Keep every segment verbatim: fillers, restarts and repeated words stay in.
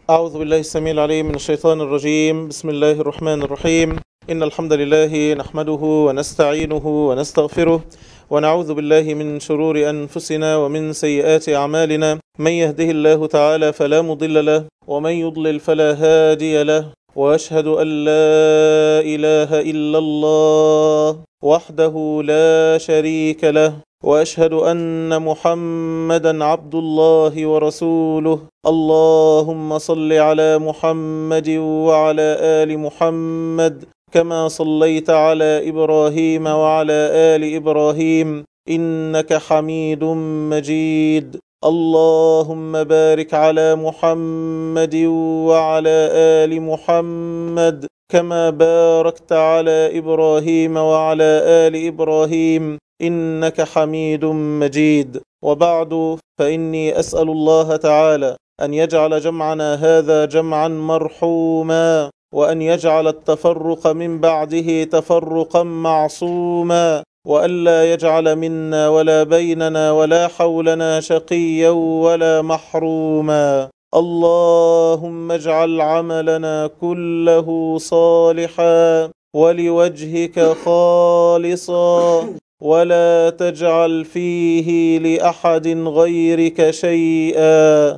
أعوذ بالله السميع العليم من الشيطان الرجيم. بسم الله الرحمن الرحيم. إن الحمد لله نحمده ونستعينه ونستغفره ونعوذ بالله من شرور أنفسنا ومن سيئات أعمالنا. من يهده الله تعالى فلا مضل له ومن يضلل فلا هادي له، وأشهد أن لا إله إلا الله وحده لا شريك له، وأشهد أن محمدا عبد الله ورسوله. اللهم صل على محمد وعلى آل محمد كما صليت على إبراهيم وعلى آل إبراهيم إنك حميد مجيد. اللهم بارك على محمد وعلى آل محمد كما باركت على إبراهيم وعلى آل إبراهيم إنك حميد مجيد. وبعد، فإني أسأل الله تعالى أن يجعل جمعنا هذا جمعا مرحوما، وأن يجعل التفرق من بعده تفرقا معصوما، وألا يجعل منا ولا بيننا ولا حولنا شقيا ولا محروما. اللهم اجعل عملنا كله صالحا ولوجهك خالصا، ولا تجعل فيه لأحد غيرك شيئا.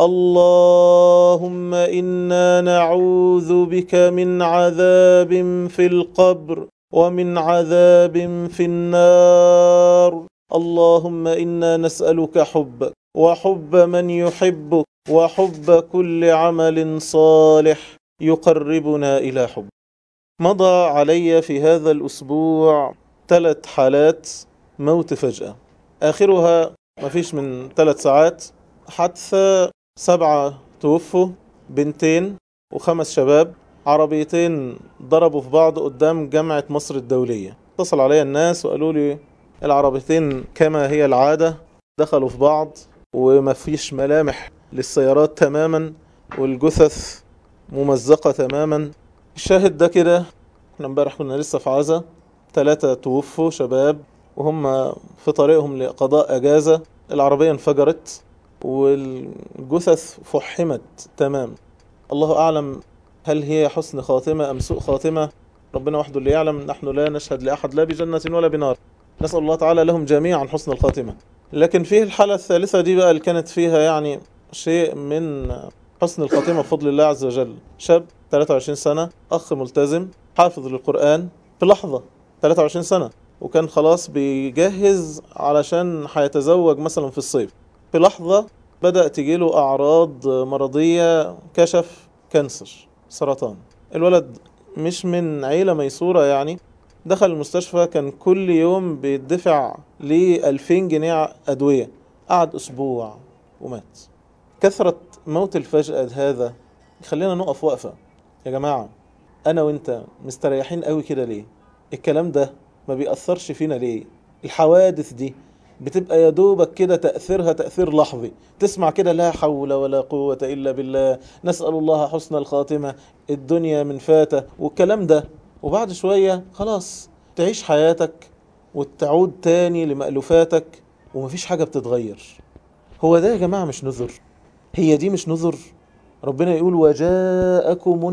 اللهم إنا نعوذ بك من عذاب في القبر ومن عذاب في النار. اللهم إنا نسألك حبك وحب من يحبك وحب كل عمل صالح يقربنا إلى حب. مضى علي في هذا الأسبوع ثلاث حالات موت فجأة، آخرها مفيش من ثلاث ساعات حادثة، سبعة توفوا، بنتين وخمس شباب، عربيتين ضربوا في بعض قدام جامعة مصر الدولية. اتصل علي الناس وقالوا لي العربيتين كما هي العادة دخلوا في بعض ومفيش ملامح للسيارات تماما، والجثث ممزقة تماما. الشاهد ده كده، احنا امبارح كنا لسه في عزا، ثلاثة توفوا شباب وهم في طريقهم لقضاء أجازة، العربية انفجرت والجثث فحمت تمام. الله أعلم هل هي حسن خاتمة أم سوء خاتمة، ربنا وحده اللي يعلم. نحن لا نشهد لأحد لا بجنة ولا بنار، نسأل الله تعالى لهم جميعا حسن الخاتمة. لكن فيه الحالة الثالثة دي بقى اللي كانت فيها يعني شيء من حسن الخاتمة بفضل الله عز وجل. شاب ثلاثة وعشرين سنة، أخ ملتزم حافظ للقرآن، في لحظة ثلاثة وعشرين سنة، وكان خلاص بيجهز علشان هيتزوج مثلا في الصيف، في لحظة بدأ تجيله أعراض مرضية، كشف كانسر سرطان. الولد مش من عيلة ميسورة يعني، دخل المستشفى، كان كل يوم بيدفع ليه ألفين جنيه أدوية، قعد أسبوع ومات. كثرة موت الفجأة هذا خلينا نقف وقفة يا جماعة. أنا وإنت مستريحين قوي كده ليه؟ الكلام ده ما بيأثرش فينا ليه؟ الحوادث دي بتبقى يا دوبك كده تأثيرها تأثير لحظي، تسمع كده لا حول ولا قوة إلا بالله، نسأل الله حسن الخاتمة، الدنيا من فاتة والكلام ده، وبعد شوية خلاص تعيش حياتك وتعود تاني لمألوفاتك ومفيش حاجة بتتغير. هو ده يا جماعة مش نذر؟ هي دي مش نذر؟ ربنا يقول وجاءكم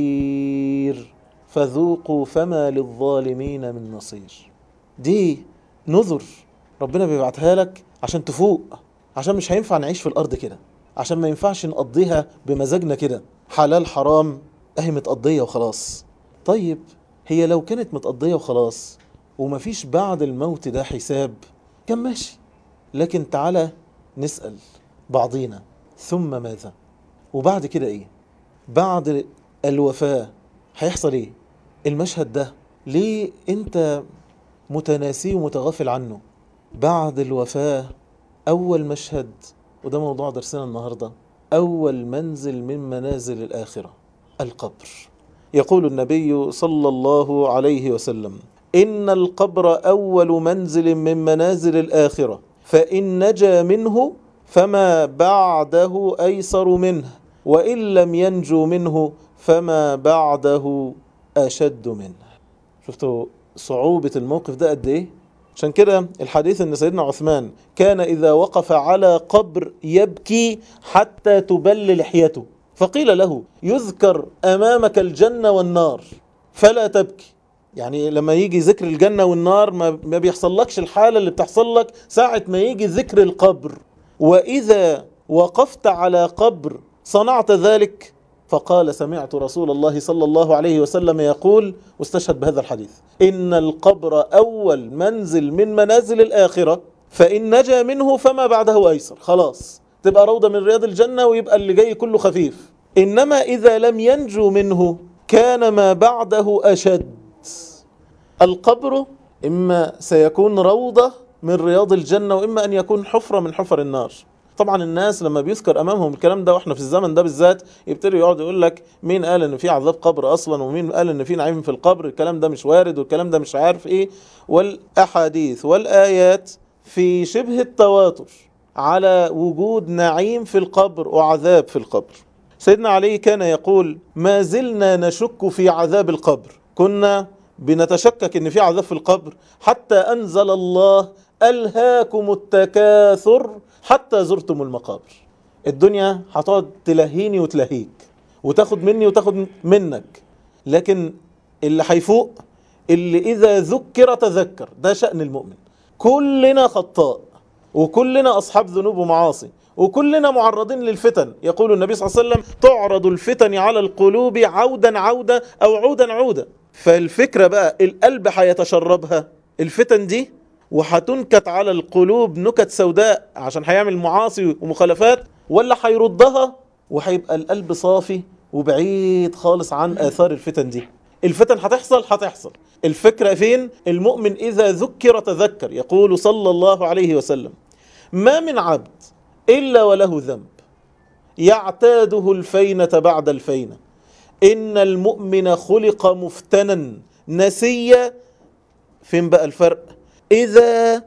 النذير فذوقوا فما للظالمين من نصير. دي نذر ربنا بيبعتها لك عشان تفوق، عشان مش هينفع نعيش في الأرض كده، عشان ما ينفعش نقضيها بمزاجنا كده، حلال حرام اهي متقضية وخلاص. طيب هي لو كانت متقضية وخلاص ومفيش بعد الموت ده حساب كان ماشي، لكن تعالى نسأل بعضينا ثم ماذا؟ وبعد كده ايه؟ بعد الوفاة هيحصل ايه؟ المشهد ده ليه انت متناسي ومتغافل عنه؟ بعد الوفاة أول مشهد، وده موضوع درسنا النهاردة، أول منزل من منازل الآخرة القبر. يقول النبي صلى الله عليه وسلم إن القبر أول منزل من منازل الآخرة، فإن نجا منه فما بعده أيسر منه، وإن لم ينجو منه فما بعده أشد منه. شفتوا صعوبة الموقف ده قد إيه؟ عشان كده الحديث ان سيدنا عثمان كان اذا وقف على قبر يبكي حتى تبل لحيته، فقيل له يذكر أمامك الجنة والنار فلا تبكي. يعني لما يجي ذكر الجنة والنار ما بيحصلكش الحالة اللي بتحصل لك ساعة ما يجي ذكر القبر. وإذا وقفت على قبر صنعت ذلك. فقال سمعت رسول الله صلى الله عليه وسلم يقول، واستشهد بهذا الحديث: إن القبر أول منزل من منازل الآخرة، فإن نجا منه فما بعده أيسر. خلاص تبقى روضة من رياض الجنة ويبقى اللي جاي كله خفيف. إنما إذا لم ينجو منه كان ما بعده أشد. القبر إما سيكون روضة من رياض الجنة، وإما أن يكون حفرة من حفر النار. طبعا الناس لما بيذكر امامهم الكلام ده، واحنا في الزمن ده بالذات، يبتدي يقعد يقول لك مين قال ان في عذاب قبر اصلا، ومين قال ان في نعيم في القبر، الكلام ده مش وارد، والكلام ده مش عارف ايه. والاحاديث والايات في شبه التواتر على وجود نعيم في القبر وعذاب في القبر. سيدنا علي كان يقول: ما زلنا نشك في عذاب القبر، كنا بنتشكك ان في عذاب في القبر حتى انزل الله: ألهاكم التكاثر حتى زرتم المقابر. الدنيا هتقعد تلهيني وتلهيك، وتاخد مني وتاخد منك، لكن اللي هيفوق اللي إذا ذكر تذكر. ده شأن المؤمن. كلنا خطاء، وكلنا أصحاب ذنوب ومعاصي، وكلنا معرضين للفتن. يقول النبي صلى الله عليه وسلم: تعرض الفتن على القلوب عودا عودا أو عودا عودا. فالفكرة بقى القلب هيتشربها الفتن دي، وهتنكت على القلوب نكت سوداء عشان هيعمل معاصي ومخالفات، ولا هيردها وهيبقى القلب صافي وبعيد خالص عن آثار الفتن دي. الفتن هتحصل هتحصل. الفكرة فين؟ المؤمن إذا ذكر تذكر. يقول صلى الله عليه وسلم: ما من عبد إلا وله ذنب يعتاده الفينة بعد الفينة، إن المؤمن خلق مفتنا نسيا. فين بقى الفرق؟ إذا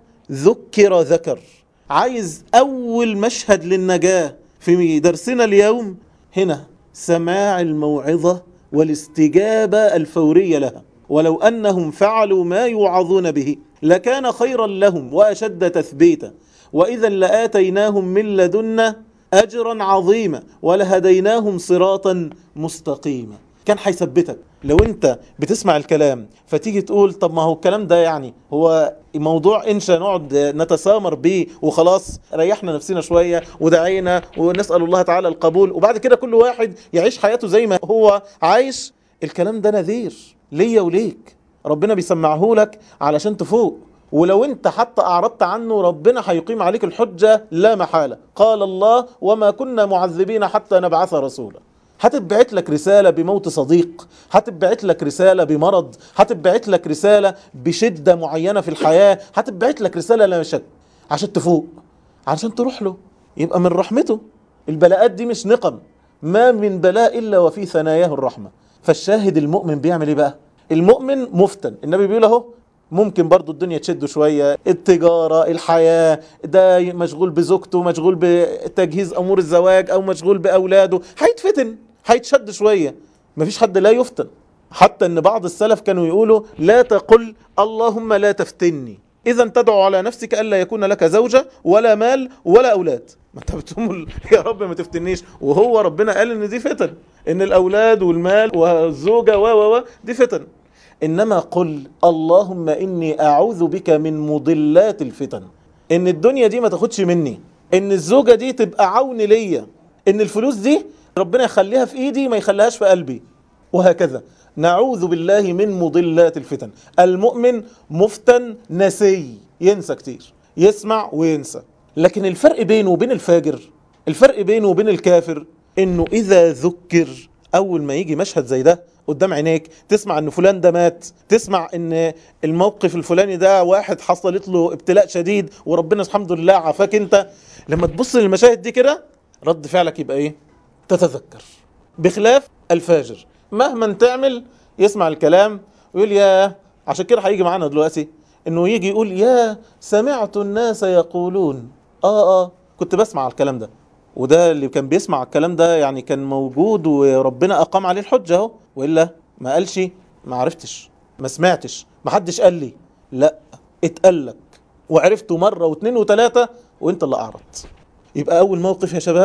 ذكر ذكر. عايز أول مشهد للنجاة في درسنا اليوم هنا: سماع الموعظة والاستجابة الفورية لها. ولو أنهم فعلوا ما يوعظون به لكان خيرا لهم وأشد تثبيتا، وإذا لآتيناهم من لدنا أجرا عظيما ولهديناهم صراطا مستقيما. كان هيثبتك. لو انت بتسمع الكلام فتيجي تقول: طب ما هو الكلام ده يعني هو موضوع انشا نقعد نتسامر بيه وخلاص، ريحنا نفسنا شوية ودعينا ونسأل الله تعالى القبول، وبعد كده كل واحد يعيش حياته زي ما هو عايش. الكلام ده نذير ليا وليك، ربنا بيسمعه لك علشان تفوق. ولو انت حتى اعرضت عنه ربنا هيقيم عليك الحجة لا محالة. قال الله: وما كنا معذبين حتى نبعث رسولا. هتبعت لك رسالة بموت صديق، هتبعت لك رسالة بمرض، هتبعت لك رسالة بشدة معينة في الحياة، هتبعت لك رسالة لا شك عشان تفوق، عشان تروح له. يبقى من رحمته. البلاءات دي مش نقم، ما من بلاء إلا وفي ثناياه الرحمة. فالشاهد المؤمن بيعمل ايه بقى؟ المؤمن مفتن. النبي بيقول اهو: ممكن برضو الدنيا تشده شوية، التجارة، الحياة، ده مشغول بزوجته، مشغول بتجهيز أمور الزواج، أو مشغول بأولاده، هيتفتن، هيتشد شوية. مفيش حد لا يفتن. حتى ان بعض السلف كانوا يقولوا: لا تقل اللهم لا تفتني، إذا تدعو على نفسك ألا يكون لك زوجة ولا مال ولا أولاد. ما انت بتقول يا رب ما تفتنيش، وهو ربنا قال ان دي فتن، ان الأولاد والمال والزوجة و و دي فتن. إنما قل اللهم إني أعوذ بك من مضلات الفتن. إن الدنيا دي ما تاخدش مني، إن الزوجة دي تبقى عون ليا، إن الفلوس دي ربنا يخليها في إيدي ما يخليهاش في قلبي، وهكذا. نعوذ بالله من مضلات الفتن. المؤمن مفتن نسي، ينسى كتير، يسمع وينسى. لكن الفرق بينه وبين الفاجر، الفرق بينه وبين الكافر، إنه إذا ذكر، أول ما يجي مشهد زي ده قدام عينيك، تسمع ان فلان ده مات، تسمع ان الموقف الفلاني ده واحد حصلت له ابتلاء شديد وربنا الحمد لله عافاك انت، لما تبص للمشاهد دي كده رد فعلك يبقى ايه؟ تتذكر. بخلاف الفاجر مهما تعمل يسمع الكلام ويقول يا، عشان كده هيجي معانا دلوقتي انه يجي يقول: يا سمعت الناس يقولون. اه اه كنت بسمع الكلام ده. وده اللي كان بيسمع الكلام ده يعني كان موجود وربنا أقام عليه الحجة اهو، وإلا ما قالش ما عرفتش، ما سمعتش، ما حدش قال لي. لا، اتقالك وعرفته مرة واثنين وثلاثة وانت اللي أعرضت. يبقى أول موقف يا شباب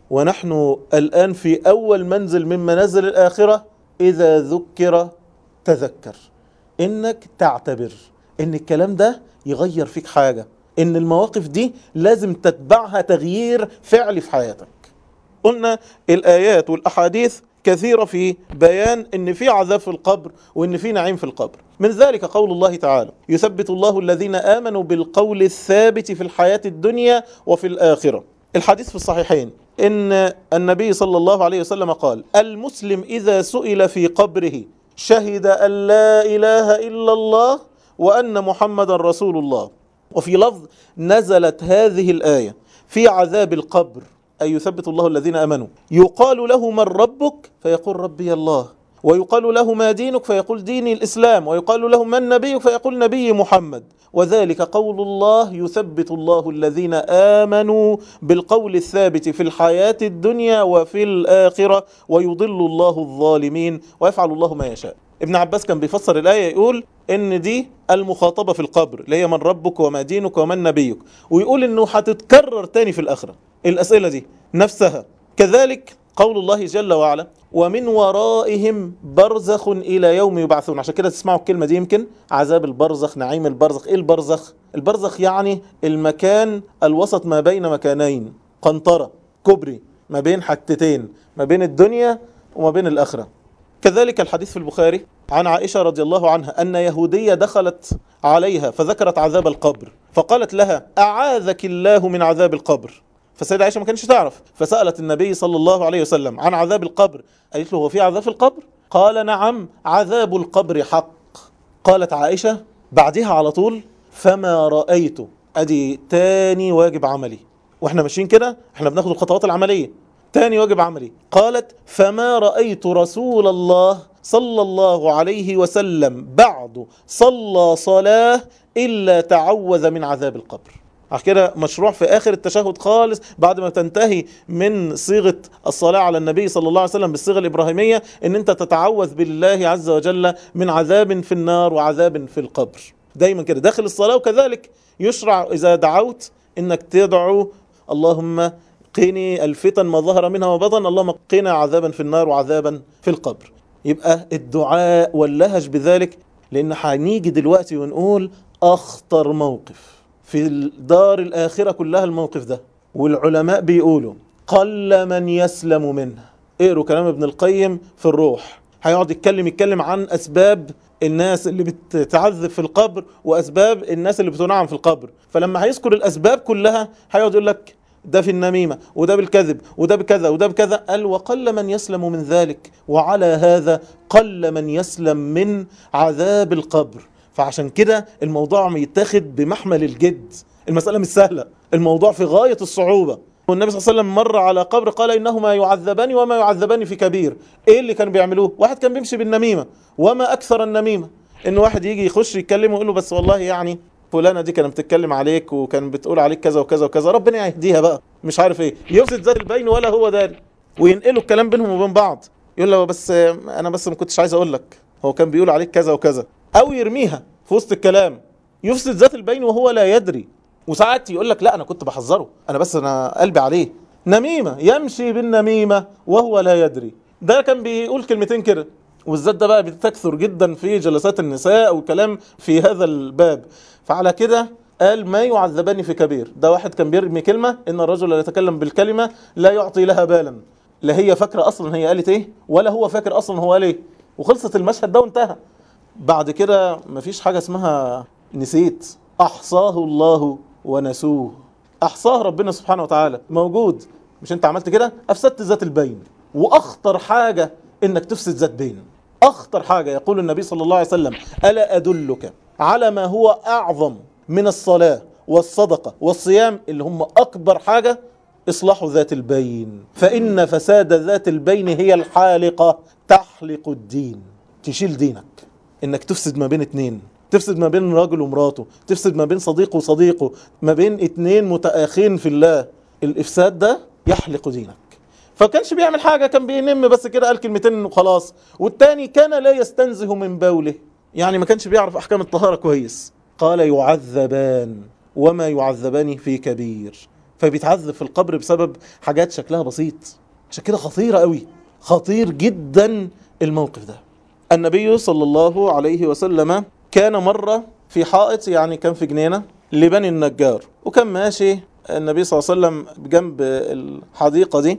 ونحن الآن في أول منزل من منازل الآخرة. إذا ذكر تذكر، إنك تعتبر إن الكلام ده يغير فيك حاجة، إن المواقف دي لازم تتبعها تغيير فعلي في حياتك. قلنا الآيات والأحاديث كثيرة في بيان إن في عذاب في القبر وإن في نعيم في القبر. من ذلك قول الله تعالى: يثبت الله الذين آمنوا بالقول الثابت في الحياة الدنيا وفي الآخرة. الحديث في الصحيحين إن النبي صلى الله عليه وسلم قال: المسلم إذا سئل في قبره شهد أن لا إله إلا الله وأن محمد رسول الله. وفي لفظ: نزلت هذه الآية في عذاب القبر، أي يثبت الله الذين آمنوا، يقال له: من ربك؟ فيقول: ربي الله. ويقال له: ما دينك؟ فيقول: ديني الإسلام. ويقال له: من نبيك؟ فيقول: نبي محمد. وذلك قول الله: يثبت الله الذين آمنوا بالقول الثابت في الحياة الدنيا وفي الآخرة ويضل الله الظالمين ويفعل الله ما يشاء. ابن عباس كان بيفسر الآية يقول إن دي المخاطبة في القبر، اللي هي من ربك وما دينك ومن نبيك، ويقول إنه هتتكرر تاني في الآخرة الأسئلة دي نفسها. كذلك قول الله جل وعلا: ومن ورائهم برزخ إلى يوم يبعثون. عشان كده تسمعوا الكلمة دي يمكن: عذاب البرزخ، نعيم البرزخ. إيه البرزخ؟ البرزخ يعني المكان الوسط ما بين مكانين، قنطرة، كبري ما بين حتتين، ما بين الدنيا وما بين الآخرة. كذلك الحديث في البخاري عن عائشة رضي الله عنها أن يهودية دخلت عليها فذكرت عذاب القبر، فقالت لها: أعاذك الله من عذاب القبر. فالسيدة عائشة ما كانش تعرف، فسألت النبي صلى الله عليه وسلم عن عذاب القبر. قالت له: هو في عذاب في القبر؟ قال: نعم، عذاب القبر حق. قالت عائشة بعدها على طول: فما رأيت. أدي تاني واجب عملي، واحنا ماشيين كده احنا بناخد الخطوات العملية. تاني واجب عملي، قالت: فما رأيت رسول الله صلى الله عليه وسلم بعد صلى صلاة إلا تعوذ من عذاب القبر. عشان كده مشروع في آخر التشهد خالص بعد ما تنتهي من صيغة الصلاة على النبي صلى الله عليه وسلم بالصيغة الإبراهيمية إن أنت تتعوذ بالله عز وجل من عذاب في النار وعذاب في القبر. دايما كده داخل الصلاة. وكذلك يشرع إذا دعوت إنك تدعو: اللهم قيني الفتن ما ظهر منها وبطن، اللهم قينا عذابا في النار وعذابا في القبر. يبقى الدعاء واللهج بذلك، لأن هنيجي دلوقتي ونقول أخطر موقف في الدار الآخرة كلها الموقف ده، والعلماء بيقولوا قل من يسلم منه. اقروا كلام ابن القيم في الروح، هيقعد يتكلم يتكلم عن أسباب الناس اللي بتتعذب في القبر وأسباب الناس اللي بتنعم في القبر. فلما هيذكر الأسباب كلها هيقعد يقول لك ده في النميمة، وده بالكذب، وده بكذا، وده بكذا. قال: وقل من يسلم من ذلك، وعلى هذا قل من يسلم من عذاب القبر. فعشان كده الموضوع يتاخد بمحمل الجد، المسألة مش سهلة، الموضوع في غاية الصعوبة. والنبي صلى الله عليه وسلم مر على قبر قال: إنهما يعذبان وما يعذبان في كبير. إيه اللي كانوا بيعملوه؟ واحد كان بيمشي بالنميمة، وما أكثر النميمة إن واحد يجي يخش يتكلم ويقول له: بس والله يعني فلانة دي كانت بتتكلم عليك وكان بتقول عليك كذا وكذا وكذا، ربنا يهديها بقى، مش عارف ايه، يفسد ذات البين ولا هو داري، وينقلوا الكلام بينهم وبين بعض. يقول له: بس انا بس ما كنتش عايز اقول لك، هو كان بيقول عليك كذا وكذا. او يرميها في وسط الكلام، يفسد ذات البين وهو لا يدري. وساعات يقول لك: لا انا كنت بحذره، انا بس انا قلبي عليه. نميمة، يمشي بالنميمة وهو لا يدري. ده كان بيقول كلمتين كده، والذات ده بقى بتكثر جدا في جلسات النساء وكلام في هذا الباب. فعلى كده قال: ما يعذبان في كبير. ده واحد كان بيرمي كلمة: إن الرجل لا يتكلم بالكلمة لا يعطي لها بالا. لا هي فاكرة أصلا هي قالت إيه، ولا هو فاكر أصلا هو قال إيه، وخلصت المشهد ده وانتهى. بعد كده مفيش حاجة اسمها نسيت، أحصاه الله ونسوه. أحصاه ربنا سبحانه وتعالى، موجود. مش أنت عملت كده أفسدت ذات البين. وأخطر حاجة إنك تفسد ذات بين، أخطر حاجة. يقول النبي صلى الله عليه وسلم: ألا أدلك على ما هو أعظم من الصلاة والصدقة والصيام، اللي هم أكبر حاجة؟ إصلاح ذات البين، فإن فساد ذات البين هي الحالقة، تحلق الدين. تشيل دينك، إنك تفسد ما بين اتنين، تفسد ما بين راجل ومراته، تفسد ما بين صديق وصديقه، ما بين اتنين متآخين في الله. الإفساد ده يحلق دينك. فكانش بيعمل حاجة، كان بينم بس كده، قال كلمتين وخلاص. والتاني كان لا يستنزه من بوله، يعني ما كانش بيعرف أحكام الطهارة كويس. قال: يعذبان وما يعذبان في كبير. فبيتعذب في القبر بسبب حاجات شكلها بسيط. عشان كده خطيرة قوي، خطير جدا الموقف ده. النبي صلى الله عليه وسلم كان مرة في حائط، يعني كان في جنينة لبني النجار، وكان ماشي النبي صلى الله عليه وسلم بجنب الحديقة دي،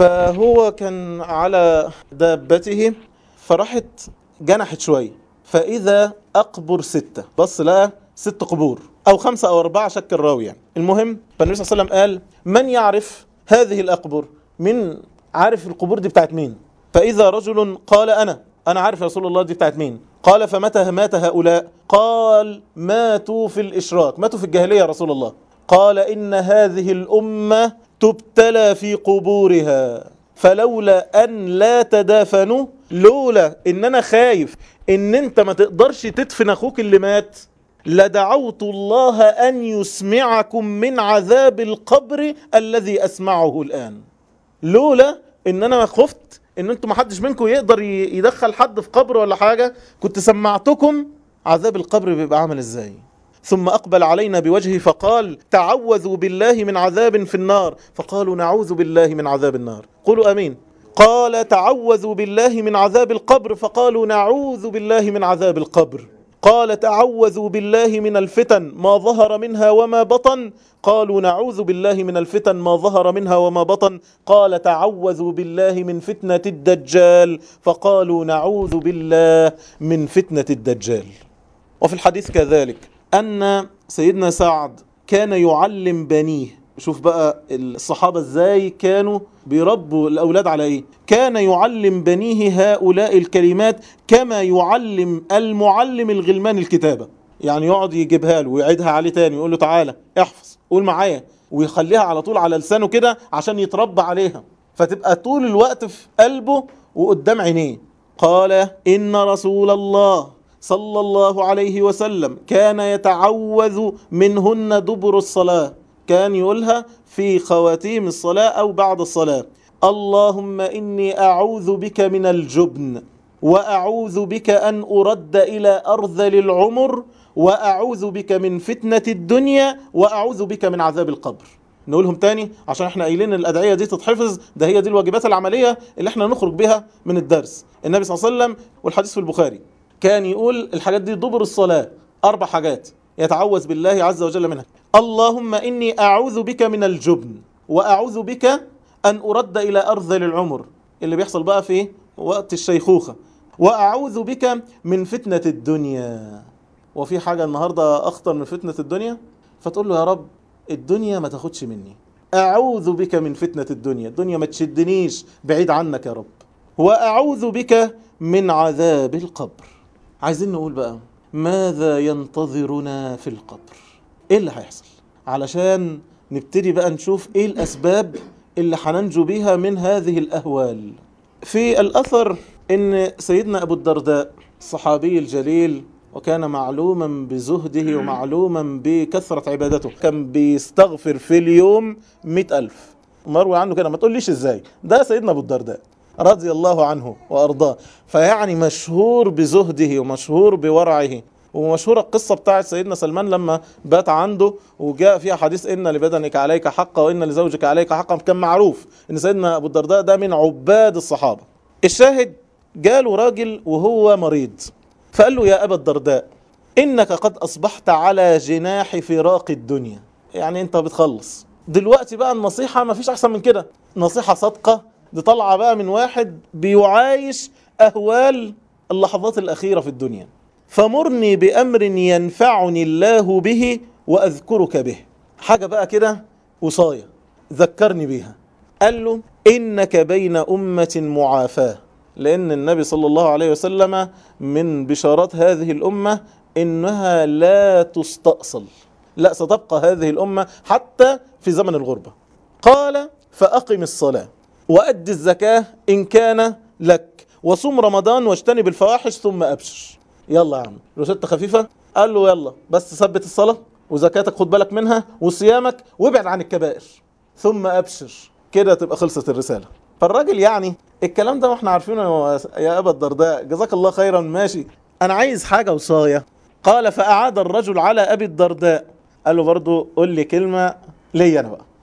فهو كان على دابته، فراحت جنحت شوية، فإذا أقبر ستة، بص لقى ست قبور أو خمسة أو أربعة، شك الراوي يعني. المهم فالنبي صلى الله عليه وسلم قال: من يعرف هذه الأقبر؟ من عارف القبور دي بتاعت مين؟ فإذا رجل قال: أنا أنا عارف يا رسول الله دي بتاعت مين. قال: فمتى مات هؤلاء؟ قال: ماتوا في الإشراك، ماتوا في الجاهلية يا رسول الله. قال: إن هذه الأمة تبتلى في قبورها، فلولا أن لا تدافنوا، لولا إن أنا خايف إن أنت ما تقدرش تدفن أخوك اللي مات، لدعوت الله أن يسمعكم من عذاب القبر الذي أسمعه الآن. لولا إن أنا خفت إن أنتم ما حدش منكم يقدر يدخل حد في قبر ولا حاجة، كنت سمعتكم عذاب القبر بيبقى عامل إزاي. ثم أقبل علينا بوجهه فقال: تعوذوا بالله من عذاب في النار. فقالوا: نعوذ بالله من عذاب النار. قولوا أمين. قال: تعوذوا بالله من عذاب القبر. فقالوا: نعوذ بالله من عذاب القبر. قال: تعوذوا بالله من الفتن ما ظهر منها وما بطن. قالوا: نعوذ بالله من الفتن ما ظهر منها وما بطن. قال: تعوذوا بالله من فتنة الدجال. فقالوا: نعوذ بالله من فتنة الدجال. وفي الحديث كذلك أن سيدنا سعد كان يعلم بنيه. شوف بقى الصحابة ازاي كانوا بيربوا الأولاد على ايه. كان يعلم بنيه هؤلاء الكلمات كما يعلم المعلم الغلمان الكتابة. يعني يقعد يجيبها له ويعيدها عليه تاني، يقول له: تعالى احفظ، قول معايا، ويخليها على طول على لسانه كده عشان يتربى عليها، فتبقى طول الوقت في قلبه وقدام عينيه. قال: إن رسول الله صلى الله عليه وسلم كان يتعوذ منهن دبر الصلاة. كان يقولها في خواتيم الصلاة أو بعد الصلاة: اللهم إني أعوذ بك من الجبن، وأعوذ بك أن أرد إلى أرذل العمر، وأعوذ بك من فتنة الدنيا، وأعوذ بك من عذاب القبر. نقولهم تاني عشان احنا قايلين الأدعية دي تتحفظ، ده هي دي الواجبات العملية اللي احنا نخرج بها من الدرس. النبي صلى الله عليه وسلم والحديث في البخاري كان يقول الحاجات دي دبر الصلاة، أربع حاجات يتعوذ بالله عز وجل منها: اللهم إني أعوذ بك من الجبن، وأعوذ بك أن أرد إلى أرذل العمر، اللي بيحصل بقى في وقت الشيخوخة، وأعوذ بك من فتنة الدنيا. وفي حاجة النهاردة أخطر من فتنة الدنيا، فتقول له: يا رب الدنيا ما تاخدش مني، أعوذ بك من فتنة الدنيا، الدنيا ما تشدنيش بعيد عنك يا رب، وأعوذ بك من عذاب القبر. عايزين نقول بقى ماذا ينتظرنا في القبر؟ ايه اللي هيحصل؟ علشان نبتدي بقى نشوف ايه الاسباب اللي هننجو بيها من هذه الاهوال. في الاثر ان سيدنا ابو الدرداء الصحابي الجليل، وكان معلوما بزهده ومعلوما بكثرة عبادته، كان بيستغفر في اليوم مئة ألف. مروي عنه كده، ما تقوليش ازاي، ده سيدنا ابو الدرداء رضي الله عنه وأرضاه. فيعني مشهور بزهده ومشهور بورعه. ومشهورة القصة بتاعت سيدنا سلمان لما بات عنده وجاء فيها حديث: إن لبدنك عليك حقا وإن لزوجك عليك حقا. كان معروف إن سيدنا أبو الدرداء ده من عباد الصحابة. الشاهد جاله راجل وهو مريض، فقال له: يا أبا الدرداء، إنك قد أصبحت على جناح فراق الدنيا. يعني أنت بتخلص دلوقتي بقى. النصيحة ما فيش أحسن من كده، نصيحة صادقة دي طالعة بقى من واحد بيعايش أهوال اللحظات الأخيرة في الدنيا. فمرني بأمر ينفعني الله به وأذكرك به. حاجة بقى كده وصاية ذكرني بيها. قال له: إنك بين أمة معافاة، لأن النبي صلى الله عليه وسلم من بشارات هذه الأمة إنها لا تستأصل، لا ستبقى هذه الأمة حتى في زمن الغربة. قال: فأقم الصلاة وأد الزكاة إن كان لك، وصوم رمضان واجتنب الفواحش ثم أبشر. يلا يا عم، روشتة خفيفة. قال له: يلا بس ثبت الصلاة وزكاتك خد بالك منها وصيامك وابعد عن الكبائر ثم أبشر، كده تبقى خلصت الرسالة. فالراجل يعني الكلام ده واحنا عارفينه يا أبا الدرداء، جزاك الله خيرا، ماشي، أنا عايز حاجة وصاية. قال: فأعاد الرجل على أبي الدرداء. قال له: برضو قل لي كلمة لي أنا بقى.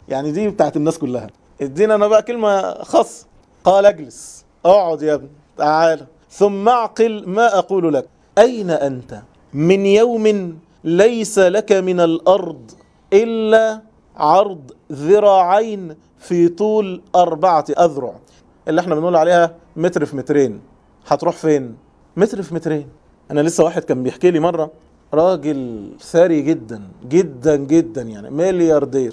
يعني دي بتاعت الناس كلها. ادينا انا بقى كلمة خاصة. قال اجلس، اقعد يا ابني، تعال، ثم اعقل ما اقول لك. اين انت من يوم ليس لك من الارض الا عرض ذراعين في طول اربعة اذرع، اللي احنا بنقول عليها متر في مترين. هتروح فين؟ متر في مترين. انا لسه واحد كان بيحكي لي مرة، راجل ثري جدا جدا جدا، يعني ملياردير،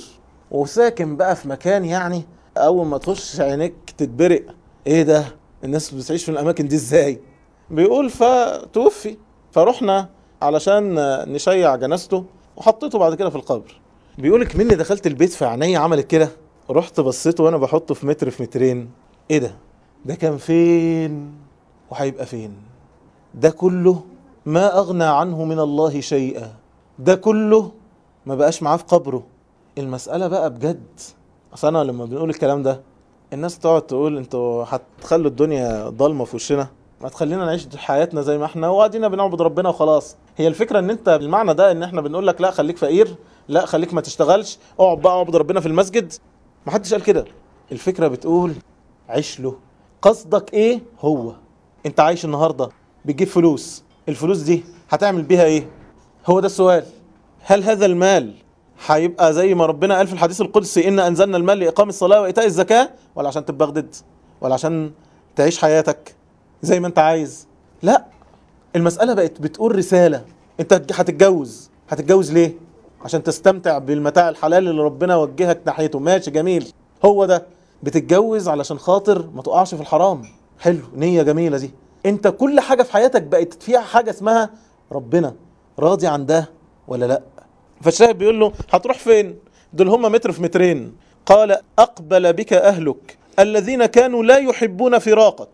وساكن بقى في مكان يعني اول ما تخش عينيك تتبرق، ايه ده؟ الناس بتعيش في الاماكن دي ازاي؟ بيقول فتوفي، فرحنا علشان نشيع جنازته وحطيته بعد كده في القبر. بيقولك مني دخلت البيت في عيني عملت كده، رحت بصيته وانا بحطه في متر في مترين. ايه ده؟ ده كان فين وهيبقى فين؟ ده كله ما اغنى عنه من الله شيئا، ده كله ما بقاش معاه في قبره. المسألة بقى بجد، اصل انا لما بنقول الكلام ده الناس تقعد تقول انتوا هتخلوا الدنيا ضلمة في وشنا، ما تخلينا نعيش حياتنا زي ما احنا وقاعدين بنعبد ربنا وخلاص. هي الفكرة ان انت المعنى ده ان احنا بنقول لك لا خليك فقير، لا خليك ما تشتغلش، اقعد بقى اعبد ربنا في المسجد. ما حدش قال كده. الفكرة بتقول عيش له. قصدك ايه؟ هو انت عايش النهاردة بتجيب فلوس، الفلوس دي هتعمل بيها ايه؟ هو ده السؤال. هل هذا المال هيبقى زي ما ربنا قال في الحديث القدسي إن أنزلنا المال لإقام الصلاة وإيتاء الزكاة، ولا عشان تبغدد، ولا عشان تعيش حياتك زي ما انت عايز؟ لا، المسألة بقت بتقول رسالة. انت هتتجوز، هتتجوز ليه؟ عشان تستمتع بالمتاع الحلال اللي ربنا وجهك ناحيته، ماشي جميل، هو ده. بتتجوز علشان خاطر ما تقعش في الحرام، حلو، نية جميلة دي. انت كل حاجة في حياتك بقت فيها حاجة اسمها ربنا، راضي عن ده ولا لا؟ فالشاهد بيقول له هتروح فين؟ دول هم متر في مترين. قال أقبل بك أهلك الذين كانوا لا يحبون فراقك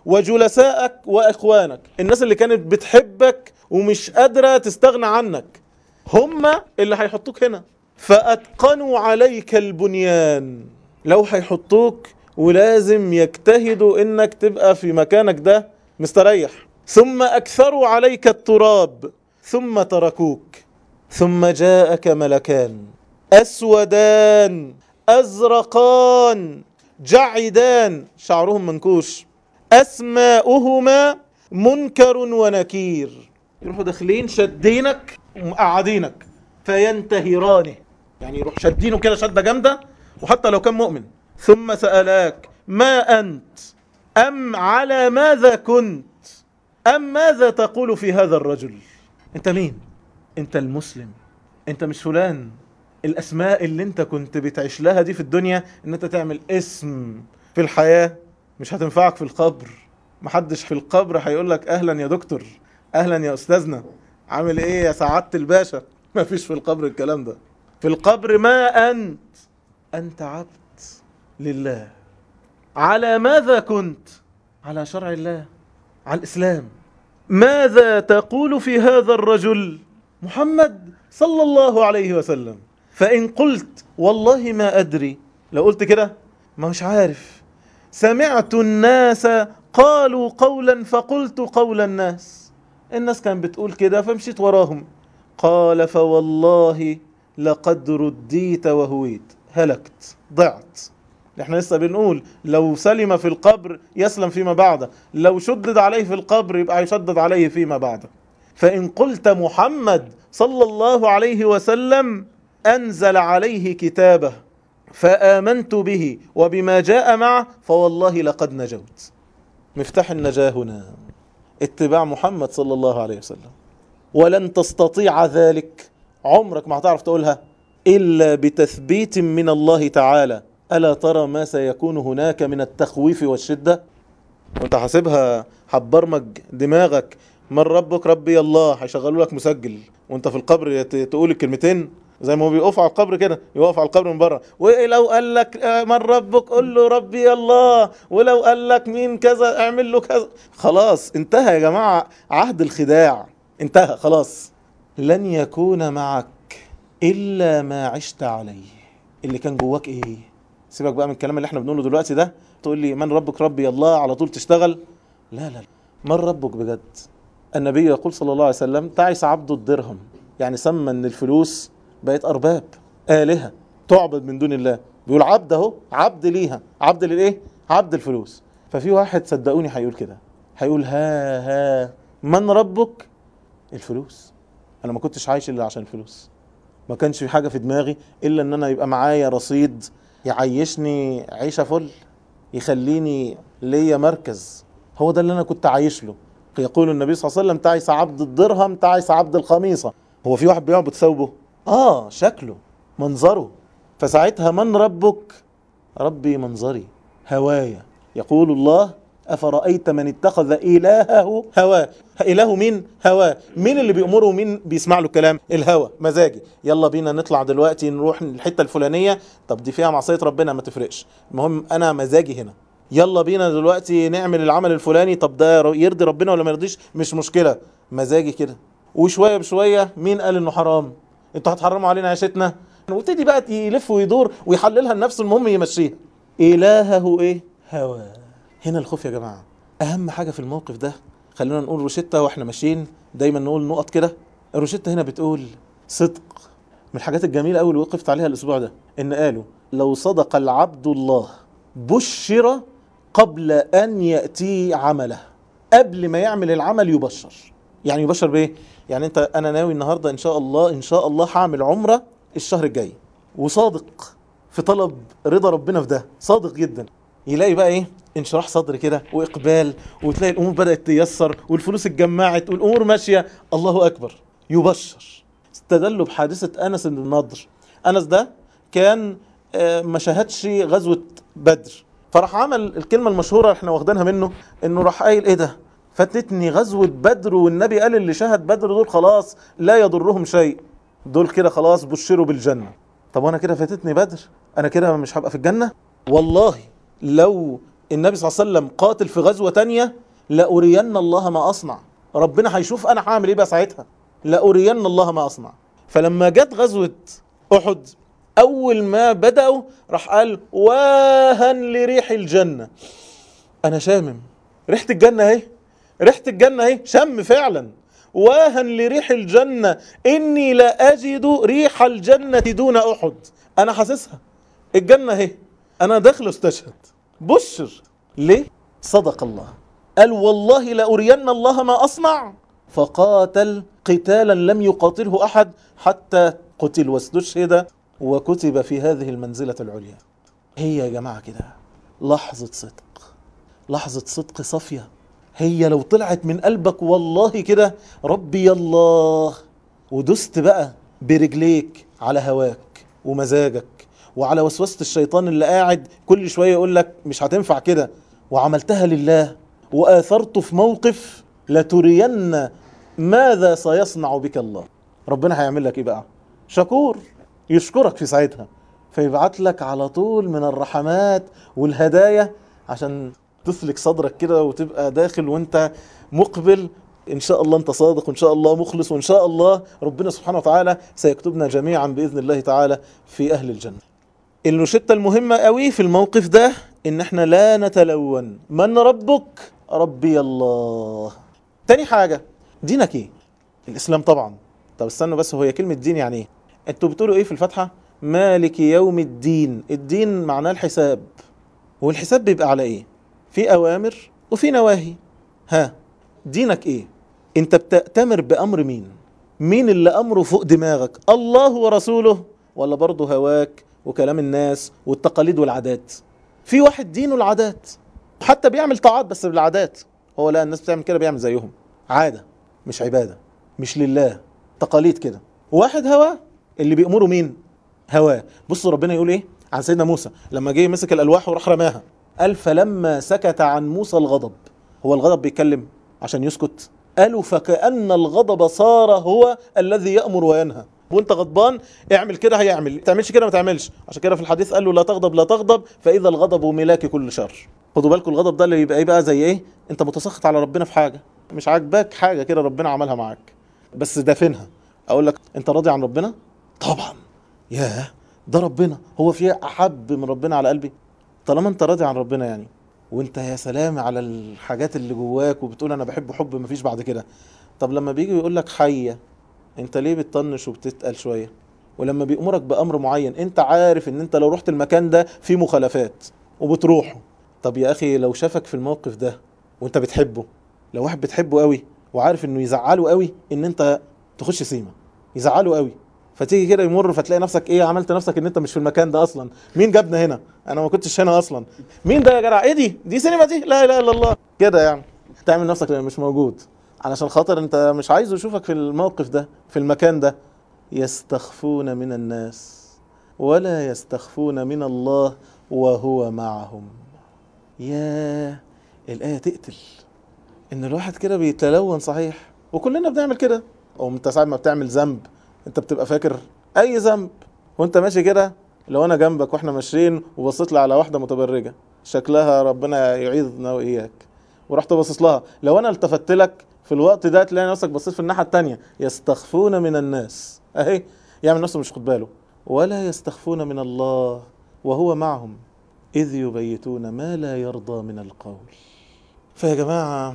وجلسائك وإخوانك، الناس اللي كانت بتحبك ومش قادرة تستغنى عنك، هم اللي هيحطوك هنا. فأتقنوا عليك البنيان، لو هيحطوك ولازم يجتهدوا انك تبقى في مكانك ده مستريح. ثم أكثروا عليك التراب ثم تركوك. ثم جاءك ملكان أسودان أزرقان جعدان شعرهم منكوش، أسماؤهما منكر ونكير. يروحوا داخلين شدينك ومقعدينك فينتهرانه، يعني يروح شدينه كده شدة جامدة وحتى لو كان مؤمن. ثم سألاك ما أنت أم على ماذا كنت أم ماذا تقول في هذا الرجل؟ أنت مين؟ أنت المسلم، أنت مش فلان. الأسماء اللي أنت كنت بتعيش لها دي في الدنيا، أن أنت تعمل اسم في الحياة، مش هتنفعك في القبر. محدش في القبر هيقول لك أهلا يا دكتور، أهلا يا أستاذنا، عامل إيه يا سعادة الباشا. ما فيش في القبر الكلام ده. في القبر ما أنت، أنت عبد لله. على ماذا كنت؟ على شرع الله، على الإسلام. ماذا تقول في هذا الرجل محمد صلى الله عليه وسلم؟ فإن قلت والله ما أدري، لو قلت كده ما مش عارف، سمعت الناس قالوا قولا فقلت قول الناس، الناس كان بتقول كده فمشيت وراهم. قال فوالله لقد رديت وهويت، هلكت، ضعت. احنا لسه بنقول لو سلم في القبر يسلم فيما بعده، لو شدد عليه في القبر يبقى يشدد عليه فيما بعده. فإن قلت محمد صلى الله عليه وسلم أنزل عليه كتابه فآمنت به وبما جاء معه فوالله لقد نجوت. مفتاح النجاة هنا اتباع محمد صلى الله عليه وسلم. ولن تستطيع ذلك، عمرك ما هتعرف تقولها إلا بتثبيت من الله تعالى. ألا ترى ما سيكون هناك من التخويف والشدة؟ وانت حاسبها هتبرمج دماغك من ربك؟ ربي الله. هيشغلوا لك مسجل وانت في القبر تقول الكلمتين زي ما هو بيقف على القبر كده، يقف على القبر من بره، ولو قال لك من ربك قل له ربي الله، ولو قال لك مين كذا اعمل له كذا. خلاص انتهى يا جماعة عهد الخداع، انتهى خلاص. لن يكون معك إلا ما عشت عليه. اللي كان جواك ايه؟ سيبك بقى من الكلام اللي احنا بنقوله دلوقتي ده، تقول لي من ربك؟ ربي الله، على طول تشتغل. لا لا، من ربك بجد؟ النبي يقول صلى الله عليه وسلم تعس عبد الدرهم، يعني سمى ان الفلوس بقت أرباب، آلهة تعبد من دون الله. بيقول عبد اهو، عبد ليها، عبد للايه؟ عبد الفلوس. ففي واحد صدقوني هيقول كده، هيقول ها ها من ربك؟ الفلوس. انا ما كنتش عايش الا عشان الفلوس، ما كانش في حاجه في دماغي الا ان انا يبقى معايا رصيد يعيشني عيشه فل، يخليني ليا مركز. هو ده اللي انا كنت عايش له. يقول النبي صلى الله عليه وسلم تعس عبد الدرهم تعس عبد الخميصه. هو في واحد بيعبد ثوبه؟ اه شكله، منظره. فساعتها من ربك؟ ربي منظري، هوايا. يقول الله أفرأيت من اتخذ إلهه هواه. إله مين؟ هواه. مين اللي بيأمره ومين بيسمع له كلام؟ الهوى، مزاجي. يلا بينا نطلع دلوقتي نروح الحتة الفلانية، طب دي فيها معصية ربنا ما تفرقش، المهم أنا مزاجي هنا. يلا بينا دلوقتي نعمل العمل الفلاني، طب ده يرضي ربنا ولا ما يرضيش؟ مش مشكلة، مزاجي كده. وشوية بشوية مين قال إنه حرام؟ انتوا هتحرموا علينا عيشتنا؟ وابتدي بقى يلف ويدور ويحللها لنفسه، المهم يمشيها. إلهه إيه؟ هواه. هنا الخوف يا جماعة أهم حاجة في الموقف ده. خلونا نقول روشتة وإحنا ماشيين، دايما نقول نقط كده. الروشتة هنا بتقول صدق. من الحاجات الجميلة أوي اللي وقفت عليها الأسبوع ده إن قالوا لو صدق العبد الله بشر قبل أن يأتي عمله. قبل ما يعمل العمل يبشر. يعني يبشر بإيه؟ يعني أنت أنا ناوي النهاردة إن شاء الله إن شاء الله هعمل عمرة الشهر الجاي، وصادق في طلب رضا ربنا في ده، صادق جدا. يلاقي بقى ايه؟ انشراح صدر كده واقبال، وتلاقي الامور بدات تيسر والفلوس اتجمعت والامور ماشيه. الله اكبر. يبشر. استدلوا بحادثه انس بن النضر. انس ده كان ما شاهدش غزوه بدر، فراح عمل الكلمه المشهوره اللي احنا واخدينها منه، انه راح قايل ايه ده؟ فاتتني غزوه بدر والنبي قال اللي شاهد بدر دول خلاص لا يضرهم شيء، دول كده خلاص بشروا بالجنه. طب وانا كده فاتتني بدر، انا كده مش هبقى في الجنه؟ والله لو النبي صلى الله عليه وسلم قاتل في غزوة تانية لأرين الله ما أصنع. ربنا هيشوف أنا هعمل إيه بقى ساعتها. لأرين الله ما أصنع. فلما جت غزوة أحد أول ما بدأوا راح قال واهن لريح الجنة. أنا شامم ريحة الجنة أهي، ريحة الجنة أهي، شم فعلا. واهن لريح الجنة إني لا أجد ريح الجنة دون أحد. أنا حاسسها الجنة أهي، أنا داخل استشهد. بشر. ليه؟ صدق الله. قال والله لأرين الله ما أصنع. فقاتل قتالا لم يقاتله أحد حتى قتل واستشهد وكتب في هذه المنزلة العليا. هي يا جماعة كده لحظة صدق، لحظة صدق صافية. هي لو طلعت من قلبك والله كده ربي الله، ودست بقى برجليك على هواك ومزاجك وعلى وسوسة الشيطان اللي قاعد كل شوية يقول لك مش هتنفع كده، وعملتها لله وآثرت في موقف لترين ماذا سيصنع بك الله. ربنا هيعمل لك ايه بقى؟ شكور، يشكرك في ساعتها، فيبعت لك على طول من الرحمات والهدايا عشان تسلك صدرك كده وتبقى داخل وانت مقبل. ان شاء الله انت صادق وان شاء الله مخلص، وان شاء الله ربنا سبحانه وتعالى سيكتبنا جميعا بإذن الله تعالى في أهل الجنة. الروشتة المهمة قوي في الموقف ده ان احنا لا نتلون. من ربك؟ ربي الله. تاني حاجة، دينك ايه؟ الاسلام طبعا. طب استنوا بس، هو كلمة دين يعني ايه؟ انتوا بتقولوا ايه في الفاتحة؟ مالك يوم الدين. الدين معناه الحساب، والحساب بيبقى على ايه؟ في اوامر وفي نواهي. ها، دينك ايه؟ انت بتأتمر بامر مين؟ مين اللي امره فوق دماغك؟ الله ورسوله ولا برضه هواك وكلام الناس والتقاليد والعادات؟ في واحد دينه العادات، حتى بيعمل طاعات بس بالعادات. هو لا، الناس بتعمل كده بيعمل زيهم، عادة مش عبادة، مش لله، تقاليد كده. واحد هواه اللي بيأمره مين؟ هواه. بصوا ربنا يقول ايه عن سيدنا موسى لما جه مسك الألواح وراح رماها؟ قال فلما سكت عن موسى الغضب. هو الغضب بيتكلم عشان يسكت؟ قالوا فكأن الغضب صار هو الذي يأمر وينهى. وانت غضبان اعمل كده هيعمل، ما تعملش كده ما تعملش. عشان كده في الحديث قال له لا تغضب لا تغضب فإذا الغضب ملاك كل شر. خدوا بالكم الغضب ده اللي يبقى ايه بقى؟ زي ايه؟ انت متسخط على ربنا في حاجة مش عاجباك، حاجة كده ربنا عملها معاك بس دافنها. اقول لك انت راضي عن ربنا؟ طبعا. ياه، ده ربنا هو في احب من ربنا على قلبي؟ طالما انت راضي عن ربنا يعني، وانت يا سلام على الحاجات اللي جواك وبتقول انا بحب حب مفيش بعد كده. طب لما بيجي يقول لك حية، انت ليه بتطنش وبتتقل شوية؟ ولما بيأمرك بأمر معين انت عارف ان انت لو رحت المكان ده في مخالفات وبتروحه. طب يا اخي لو شافك في الموقف ده وانت بتحبه، لو واحد بتحبه قوي وعارف انه يزعله قوي ان انت تخش سيما، يزعله قوي، فتيجي كده يمر فتلاقي نفسك ايه، عملت نفسك ان انت مش في المكان ده اصلا. مين جابنا هنا؟ انا ما كنتش هنا اصلا. مين ده يا جدع؟ ايه دي؟ دي سينما دي؟ لا اله الا الله. كده يعني تعمل نفسك مش موجود علشان خاطر انت مش عايزه يشوفك في الموقف ده في المكان ده. يستخفون من الناس ولا يستخفون من الله وهو معهم. يا الآية تقتل ان الواحد كده بيتلون صحيح، وكلنا بنعمل كده. او انت ساعة ما بتعمل ذنب انت بتبقى فاكر اي ذنب وانت ماشي كده، لو انا جنبك واحنا ماشيين وبصيت لي على واحدة متبرجة شكلها ربنا يعيذنا واياك ورحت باصص لها، لو انا التفت لك في الوقت ده تلاقي نفسك بصيت في الناحية التانية. يستخفون من الناس اهي، يعمل نفسه مش خد باله. ولا يستخفون من الله وهو معهم إذ يبيتون ما لا يرضى من القول. فيا جماعة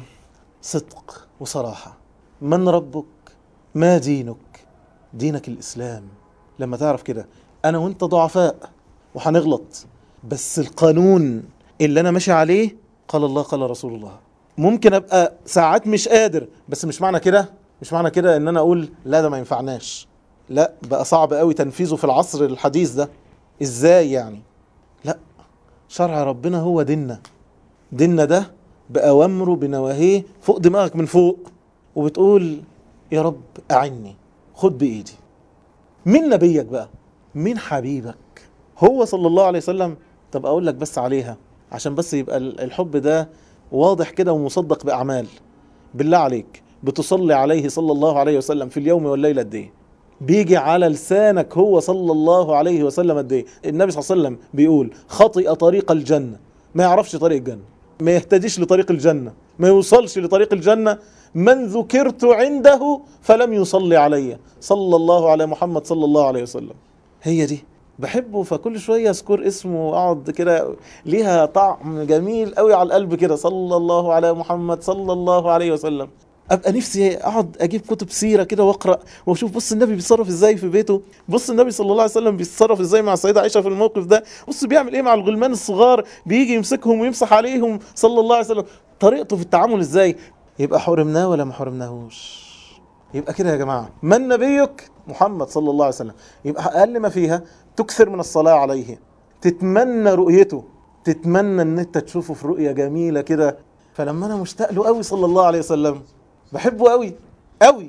صدق وصراحة. من ربك؟ ما دينك؟ دينك الإسلام. لما تعرف كده أنا وإنت ضعفاء وحنغلط، بس القانون اللي أنا ماشي عليه قال الله قال رسول الله. ممكن أبقى ساعات مش قادر، بس مش معنى كده مش معنى كده إن أنا أقول لا ده ما ينفعناش. لا، بقى صعب قوي تنفيذه في العصر الحديث ده. إزاي يعني؟ لا، شرع ربنا هو ديننا. ديننا ده بأوامره بنواهيه فوق دماغك من فوق، وبتقول يا رب أعني، خد بإيدي. مين نبيك بقى؟ مين حبيبك؟ هو صلى الله عليه وسلم. طب أقول لك بس عليها عشان بس يبقى الحب ده واضح كده ومصدق بأعمال. بالله عليك بتصلي عليه صلى الله عليه وسلم في اليوم والليلة قد ايه؟ بيجي على لسانك هو صلى الله عليه وسلم قد ايه؟ النبي صلى الله عليه وسلم بيقول خطئ طريق الجنة، ما يعرفش طريق الجنة، ما يهتديش لطريق الجنة، ما يوصلش لطريق الجنة من ذكرت عنده فلم يصلي علي صلى الله على محمد صلى الله عليه وسلم. هي دي بحبه، فكل شوية اذكر اسمه واقعد كده، ليها طعم جميل قوي على القلب كده. صلى الله على محمد صلى الله عليه وسلم. ابقى نفسي اقعد اجيب كتب سيره كده واقرا واشوف بص النبي بيتصرف ازاي في بيته، بص النبي صلى الله عليه وسلم بيتصرف ازاي مع السيده عائشه في الموقف ده، بص بيعمل ايه مع الغلمان الصغار، بيجي يمسكهم ويمسح عليهم صلى الله عليه وسلم، طريقته في التعامل ازاي. يبقى حرمناه ولا ما حرمناهوش؟ يبقى كده يا جماعه. من نبيك؟ محمد صلى الله عليه وسلم. يبقى اقل ما فيها تكثر من الصلاه عليه، تتمنى رؤيته، تتمنى ان انت تشوفه في رؤيه جميله كده. فلما انا مشتاق له قوي صلى الله عليه وسلم، بحبه قوي قوي،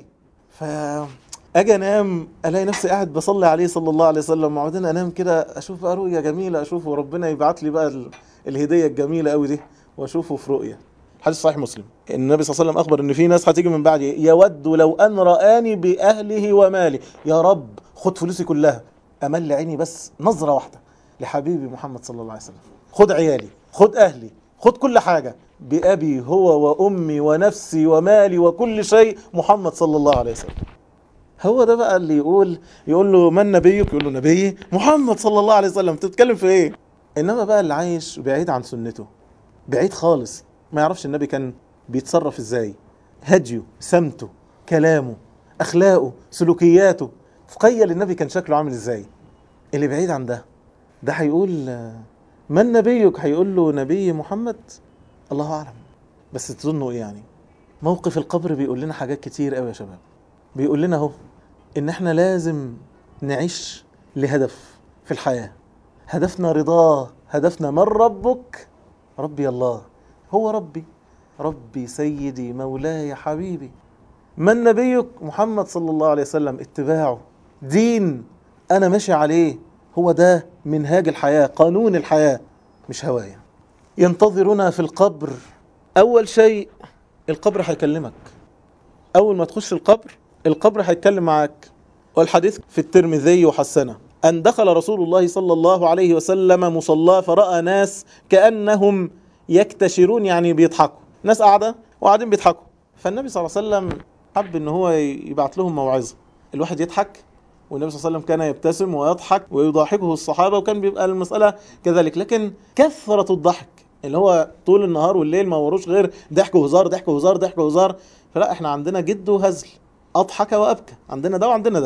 فاجي انام الاقي نفسي قاعد بصلي عليه صلى الله عليه وسلم، وبعدين انام كده اشوف بقى رؤيه جميله، اشوفه ربنا يبعت لي بقى ال... الهديه الجميله قوي دي واشوفه في رؤيه. حديث صحيح مسلم، النبي صلى الله عليه وسلم اخبر ان في ناس هتيجي من بعدي يود لو ان رآني باهله ومالي. يا رب خد فلوسي كلها، امل عيني بس نظره واحده لحبيبي محمد صلى الله عليه وسلم. خد عيالي، خد اهلي، خد كل حاجه، بأبي هو وأمي ونفسي ومالي وكل شيء محمد صلى الله عليه وسلم. هو ده بقى اللي يقول يقول له من نبيك؟ يقول له نبيي محمد صلى الله عليه وسلم. تتكلم في ايه؟ انما بقى اللي عايش بعيد عن سنته، بعيد خالص، ما يعرفش النبي كان بيتصرف ازاي، هديه، سمته، كلامه، اخلاقه، سلوكياته، تخيل النبي كان شكله عامل ازاي. اللي بعيد عن ده ده هيقول من نبيك؟ هيقول له نبي محمد. الله أعلم، بس تظنوا إيه يعني؟ موقف القبر بيقول لنا حاجات كتير قوي يا شباب. بيقول لنا اهو إن إحنا لازم نعيش لهدف في الحياة، هدفنا رضاه، هدفنا من ربك؟ ربي الله، هو ربي، ربي سيدي مولاي حبيبي. من نبيك؟ محمد صلى الله عليه وسلم. اتباعه دين أنا ماشي عليه، هو ده منهاج الحياة، قانون الحياة، مش هوايا. ينتظرنا في القبر. أول شيء القبر هيكلمك. أول ما تخش القبر القبر هيتكلم معاك. والحديث في الترمذي وحسنه أن دخل رسول الله صلى الله عليه وسلم مصلى فرأى ناس كأنهم يكتشرون، يعني بيضحكوا، ناس قاعدة وقاعدين بيضحكوا. فالنبي صلى الله عليه وسلم حب إن هو يبعت لهم موعظة، الواحد يضحك، والنبي صلى الله عليه وسلم كان يبتسم ويضحك ويضاحكه الصحابة، وكان بيبقى المسألة كذلك. لكن كثرة الضحك اللي هو طول النهار والليل ما وروش غير ضحك وهزار ضحك وهزار ضحك وهزار، فلا احنا عندنا جد وهزل، اضحك وابكى، عندنا ده وعندنا ده.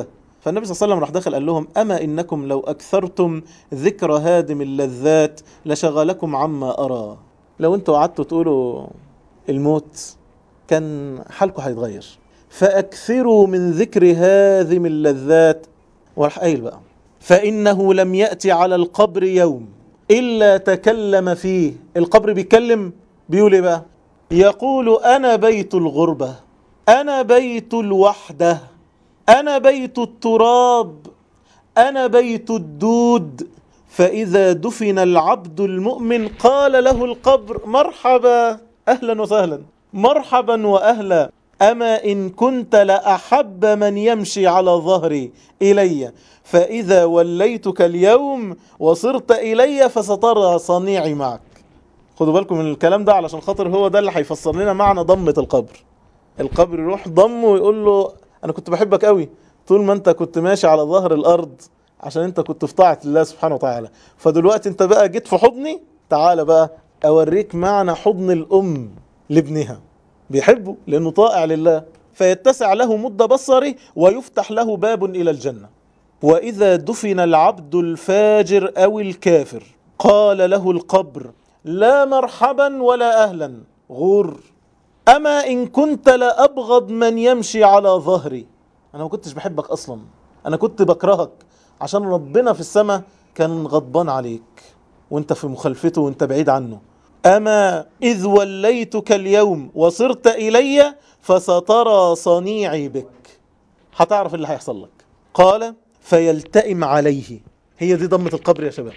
فالنبي صلى الله عليه وسلم راح دخل قال لهم أما إنكم لو أكثرتم ذكر هادم اللذات لشغلكم عما أرى. لو أنتوا قعدتوا تقولوا الموت كان حالكم هيتغير، فأكثروا من ذكر هادم اللذات. وراح قايل بقى فإنه لم يأتي على القبر يوم إلا تكلم فيه. القبر بيتكلم، بيقول إيه بقى؟ يقول أنا بيت الغربة، أنا بيت الوحدة، أنا بيت التراب، أنا بيت الدود. فإذا دفن العبد المؤمن قال له القبر مرحبا، أهلا وسهلا، مرحبا وأهلا، أما إن كنت لأحب من يمشي على ظهري إلي، فإذا وليتك اليوم وصرت إلي فسترى صنيعي معك. خدوا بالكم من الكلام ده علشان خاطر هو ده اللي هيفسر لنا معنى ضمة القبر. القبر يروح ضمه ويقول له أنا كنت بحبك قوي طول ما أنت كنت ماشي على ظهر الأرض، عشان أنت كنت في طاعة الله سبحانه وتعالى، فدلوقتي أنت بقى جيت في حضني، تعال بقى أوريك معنى حضن الأم لابنها، بيحبه لأنه طائع لله، فيتسع له مد بصره ويفتح له باب إلى الجنة. وإذا دفن العبد الفاجر أو الكافر قال له القبر لا مرحبا ولا أهلا، غور، أما إن كنت لأبغض من يمشي على ظهري. أنا ما كنتش بحبك أصلا، أنا كنت بكرهك عشان ربنا في السماء كان غضبان عليك وانت في مخالفته وانت بعيد عنه. أما إذ وليتك اليوم وصرت إلي فسترى صنيعي بك، هتعرف اللي هيحصل لك. قال فيلتئم عليه، هي دي ضمة القبر يا شباب،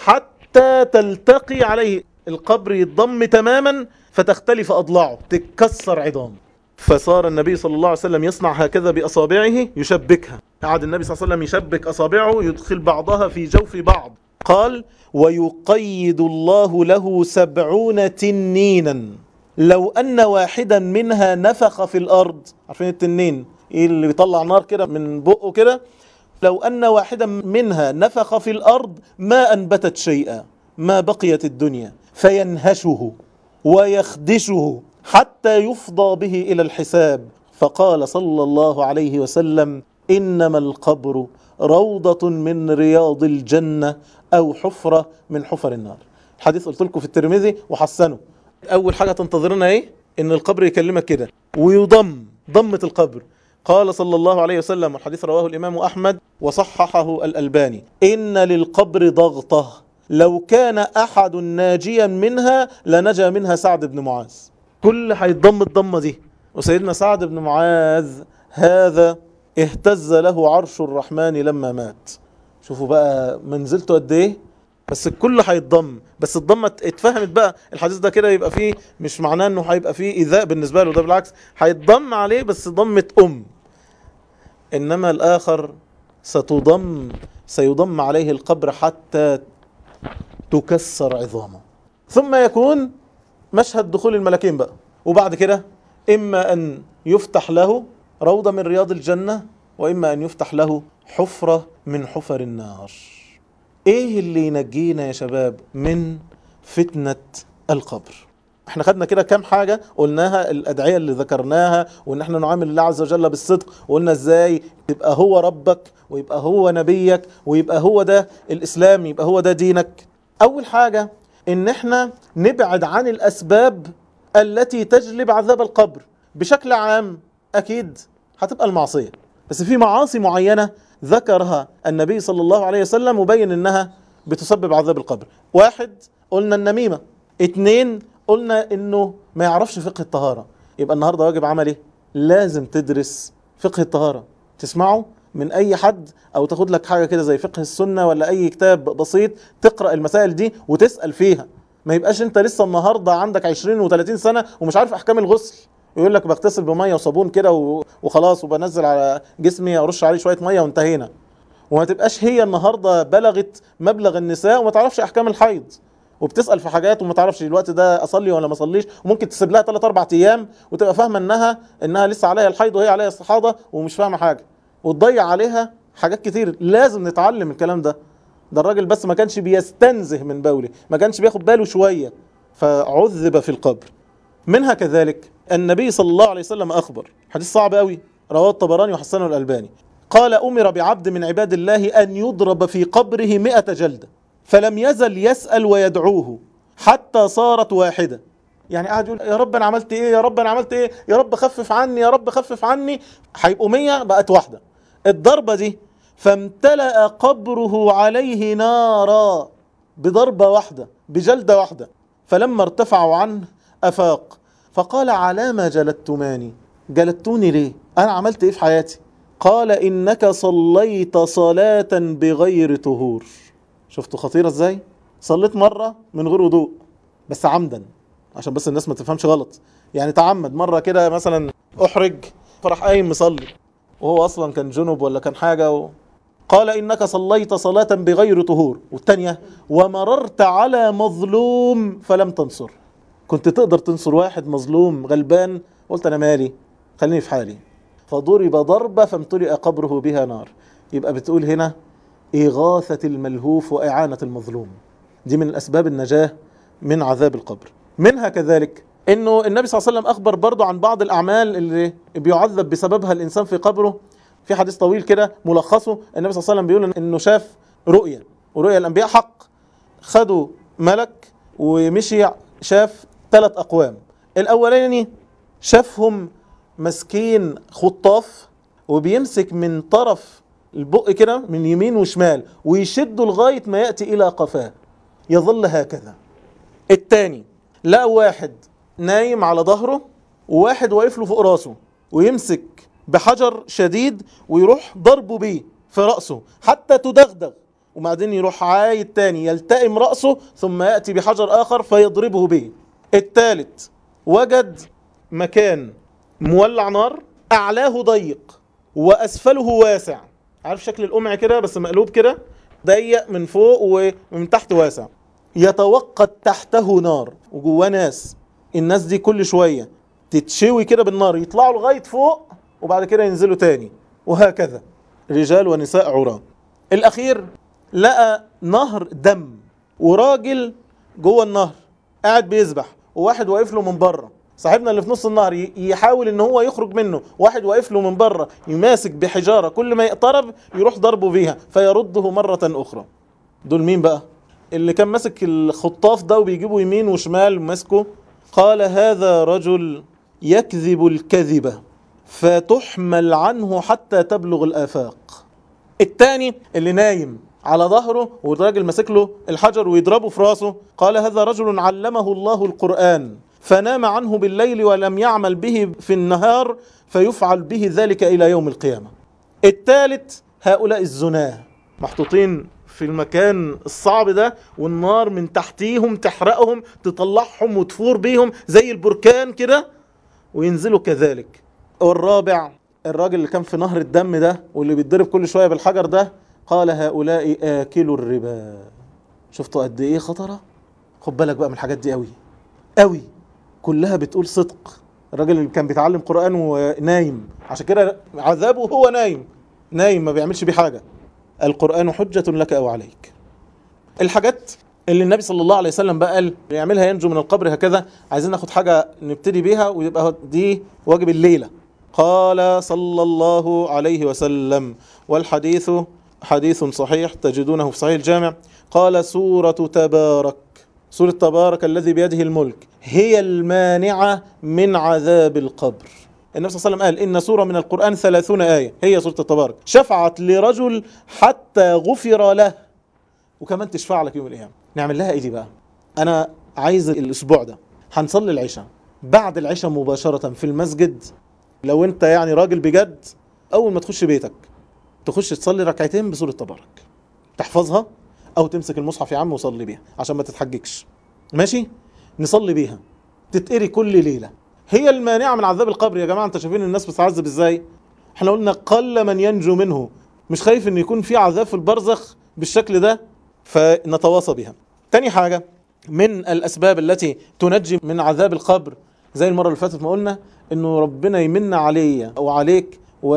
حتى تلتقي عليه، القبر يتضم تماما فتختلف أضلاعه، تتكسر عظام. فصار النبي صلى الله عليه وسلم يصنع هكذا بأصابعه يشبكها، قعد النبي صلى الله عليه وسلم يشبك أصابعه يدخل بعضها في جوف بعض. قال ويقيد الله له سبعون تنينا لو أن واحدا منها نفخ في الأرض. عارفين التنين إيه اللي بيطلع نار كده من بقه كده؟ لو أن واحدا منها نفخ في الأرض ما أنبتت شيئا، ما بقيت الدنيا، فينهشه ويخدشه حتى يفضى به إلى الحساب. فقال صلى الله عليه وسلم إنما القبر روضة من رياض الجنة أو حفرة من حفر النار. الحديث قلت لكم في الترمذي وحسنه. أول حاجة تنتظرنا إيه؟ إن القبر يكلمك كده ويضم ضمة القبر. قال صلى الله عليه وسلم، الحديث رواه الإمام أحمد وصححه الألباني، إن للقبر ضغطة لو كان أحد ناجيا منها لنجا منها سعد بن معاذ. كل هيتضم الضمة دي. وسيدنا سعد بن معاذ هذا اهتز له عرش الرحمن لما مات. شوفوا بقى منزلته قد ايه، بس الكل هيتضم، بس الضمه اتفهمت بقى. الحديث ده كده يبقى فيه مش معناه انه هيبقى فيه ايذاء بالنسبه له، ده بالعكس هيتضم عليه بس ضمه ام. انما الاخر ستضم سيضم عليه القبر حتى تكسر عظامه، ثم يكون مشهد دخول الملكين بقى. وبعد كده اما ان يفتح له روضة من رياض الجنة، وإما أن يفتح له حفرة من حفر النار. إيه اللي ينجينا يا شباب من فتنة القبر؟ احنا خدنا كده كام حاجة قلناها، الأدعية اللي ذكرناها، وإن احنا نعامل الله عز وجل بالصدق، وقلنا إزاي يبقى هو ربك ويبقى هو نبيك ويبقى هو ده الإسلام، يبقى هو ده دينك. أول حاجة إن احنا نبعد عن الأسباب التي تجلب عذاب القبر. بشكل عام أكيد هتبقى المعصية، بس في معاصي معينة ذكرها النبي صلى الله عليه وسلم وبين انها بتسبب عذاب القبر. واحد قلنا النميمة، اتنين قلنا انه ما يعرفش فقه الطهارة. يبقى النهاردة واجب عملي، لازم تدرس فقه الطهارة، تسمعه من اي حد او تاخد لك حاجة كده زي فقه السنة ولا اي كتاب بسيط تقرأ المسائل دي وتسأل فيها. ما يبقاش انت لسه النهاردة عندك عشرين وثلاثين سنة ومش عارف احكام الغسل، يقول لك بغتسل بميه وصابون كده وخلاص وبنزل على جسمي ارش عليه شويه ميه وانتهينا. وما تبقاش هي النهارده بلغت مبلغ النساء وما تعرفش احكام الحيض، وبتسال في حاجات وما تعرفش الوقت ده اصلي ولا ما اصليش، وممكن تسيب لها ثلاثة أربعة ايام وتبقى فاهمه انها انها لسه عليها الحيض وهي عليها الصحاضه ومش فاهمه حاجه، وتضيع عليها حاجات كتير. لازم نتعلم الكلام ده. ده الراجل بس ما كانش بيستنزه من بوله، ما كانش بياخد باله شويه فعذب في القبر. منها كذلك النبي صلى الله عليه وسلم أخبر حديث صعب قوي رواه الطبراني وحسنه الألباني، قال أمر بعبد من عباد الله أن يضرب في قبره مئة جلدة، فلم يزل يسأل ويدعوه حتى صارت واحدة. يعني قاعد يقول يا رب أنا عملت إيه، يا رب أنا عملت إيه، يا رب خفف عني، يا رب خفف عني. هيبقوا مية، بقت واحدة. الضربة دي فامتلأ قبره عليه نارا بضربة واحدة، بجلدة واحدة. فلما ارتفعوا عنه أفاق فقال على ما جلدتماني، جلدتوني ليه، أنا عملت إيه في حياتي؟ قال إنك صليت صلاة بغير طهور. شفتوا خطيرة إزاي؟ صليت مرة من غير وضوء بس عمدا، عشان بس الناس ما تفهمش غلط. يعني تعمد مرة كده مثلا أحرج فراح قايم مصلي وهو أصلا كان جنب ولا كان حاجة و... قال إنك صليت صلاة بغير طهور. والتانية ومررت على مظلوم فلم تنصر، كنت تقدر تنصر واحد مظلوم غلبان، قلت أنا مالي خليني في حالي. فضرب ضربة فامتلئ قبره بها نار. يبقى بتقول هنا إغاثة الملهوف وإعانة المظلوم، دي من الأسباب النجاة من عذاب القبر. منها كذلك إنه النبي صلى الله عليه وسلم أخبر برضو عن بعض الأعمال اللي بيعذب بسببها الإنسان في قبره. في حديث طويل كده ملخصه، النبي صلى الله عليه وسلم بيقول إنه شاف رؤيا، ورؤيا الأنبياء حق. خدوا ملك ومشي شاف ثلاث أقوام. الأولاني شافهم مسكين خطاف وبيمسك من طرف البق كده من يمين وشمال ويشده لغاية ما يأتي إلى قفاه، يظل هكذا. التاني لقى واحد نايم على ظهره وواحد واقف له فوق راسه، ويمسك بحجر شديد ويروح ضربه بيه في رأسه حتى تدغدغ، وبعدين يروح عايد تاني يلتئم رأسه ثم يأتي بحجر آخر فيضربه به. التالت وجد مكان مولع نار، أعلاه ضيق وأسفله واسع، عارف شكل القمع كده بس مقلوب كده، ضيق من فوق ومن تحت واسع، يتوقد تحته نار وجواه ناس. الناس دي كل شوية تتشوي كده بالنار، يطلعوا لغاية فوق وبعد كده ينزلوا تاني، وهكذا رجال ونساء عراة. الأخير لقى نهر دم وراجل جوه النهر قاعد بيسبح، وواحد واقف له من بره. صاحبنا اللي في نص النهر يحاول ان هو يخرج منه، واحد واقف له من بره يماسك بحجارة، كل ما يقترب يروح ضربه بيها فيرده مرة أخرى. دول مين بقى؟ اللي كان ماسك الخطاف ده وبيجيبه يمين وشمال وماسكه. قال هذا رجل يكذب الكذبة فتحمل عنه حتى تبلغ الآفاق. التاني اللي نايم على ظهره والراجل ماسك له الحجر ويضربه في راسه، قال هذا رجل علمه الله القرآن فنام عنه بالليل ولم يعمل به في النهار فيفعل به ذلك إلى يوم القيامة. الثالث هؤلاء الزناه محطوطين في المكان الصعب ده، والنار من تحتيهم تحرقهم تطلعهم وتفور بيهم زي البركان كده وينزلوا كذلك. والرابع الراجل اللي كان في نهر الدم ده واللي بيتضرب كل شوية بالحجر ده، قال هؤلاء آكلوا الربا. شفتوا قد ايه خطرة؟ خد بالك بقى من الحاجات دي قوي قوي، كلها بتقول صدق. الراجل اللي كان بيتعلم قرآن ونايم، عشان كده عذابه هو نايم نايم ما بيعملش بيه حاجة. القرآن حجة لك أو عليك. الحاجات اللي النبي صلى الله عليه وسلم بقى قال يعملها ينجو من القبر هكذا، عايزين ناخد حاجة نبتدي بيها ويبقى دي واجب الليلة. قال صلى الله عليه وسلم، والحديث حديث صحيح تجدونه في صحيح الجامع، قال سورة تبارك، سورة تبارك الذي بيده الملك، هي المانعة من عذاب القبر. النبي صلى الله عليه وسلم قال إن سورة من القرآن ثلاثون آية، هي سورة تبارك، شفعت لرجل حتى غفر له، وكمان تشفع لك يوم القيامة. نعمل لها إيه دي بقى؟ أنا عايز الأسبوع ده هنصلي العشاء، بعد العشاء مباشرة في المسجد، لو أنت يعني راجل بجد أول ما تخش بيتك تخش تصلي ركعتين بسورة تبارك، تحفظها أو تمسك المصحف يا عم وصلي بيها عشان ما تتحججش، ماشي؟ نصلي بيها، تتقري كل ليلة. هي المانعة من عذاب القبر. يا جماعة انت شايفين الناس بتعذب ازاي؟ احنا قلنا قل من ينجو منه، مش خايف ان يكون في عذاب في البرزخ بالشكل ده، فنتواصى بها. تاني حاجة من الأسباب التي تنجي من عذاب القبر زي المرة اللي فاتت ما قلنا، انه ربنا يمن علي او عليك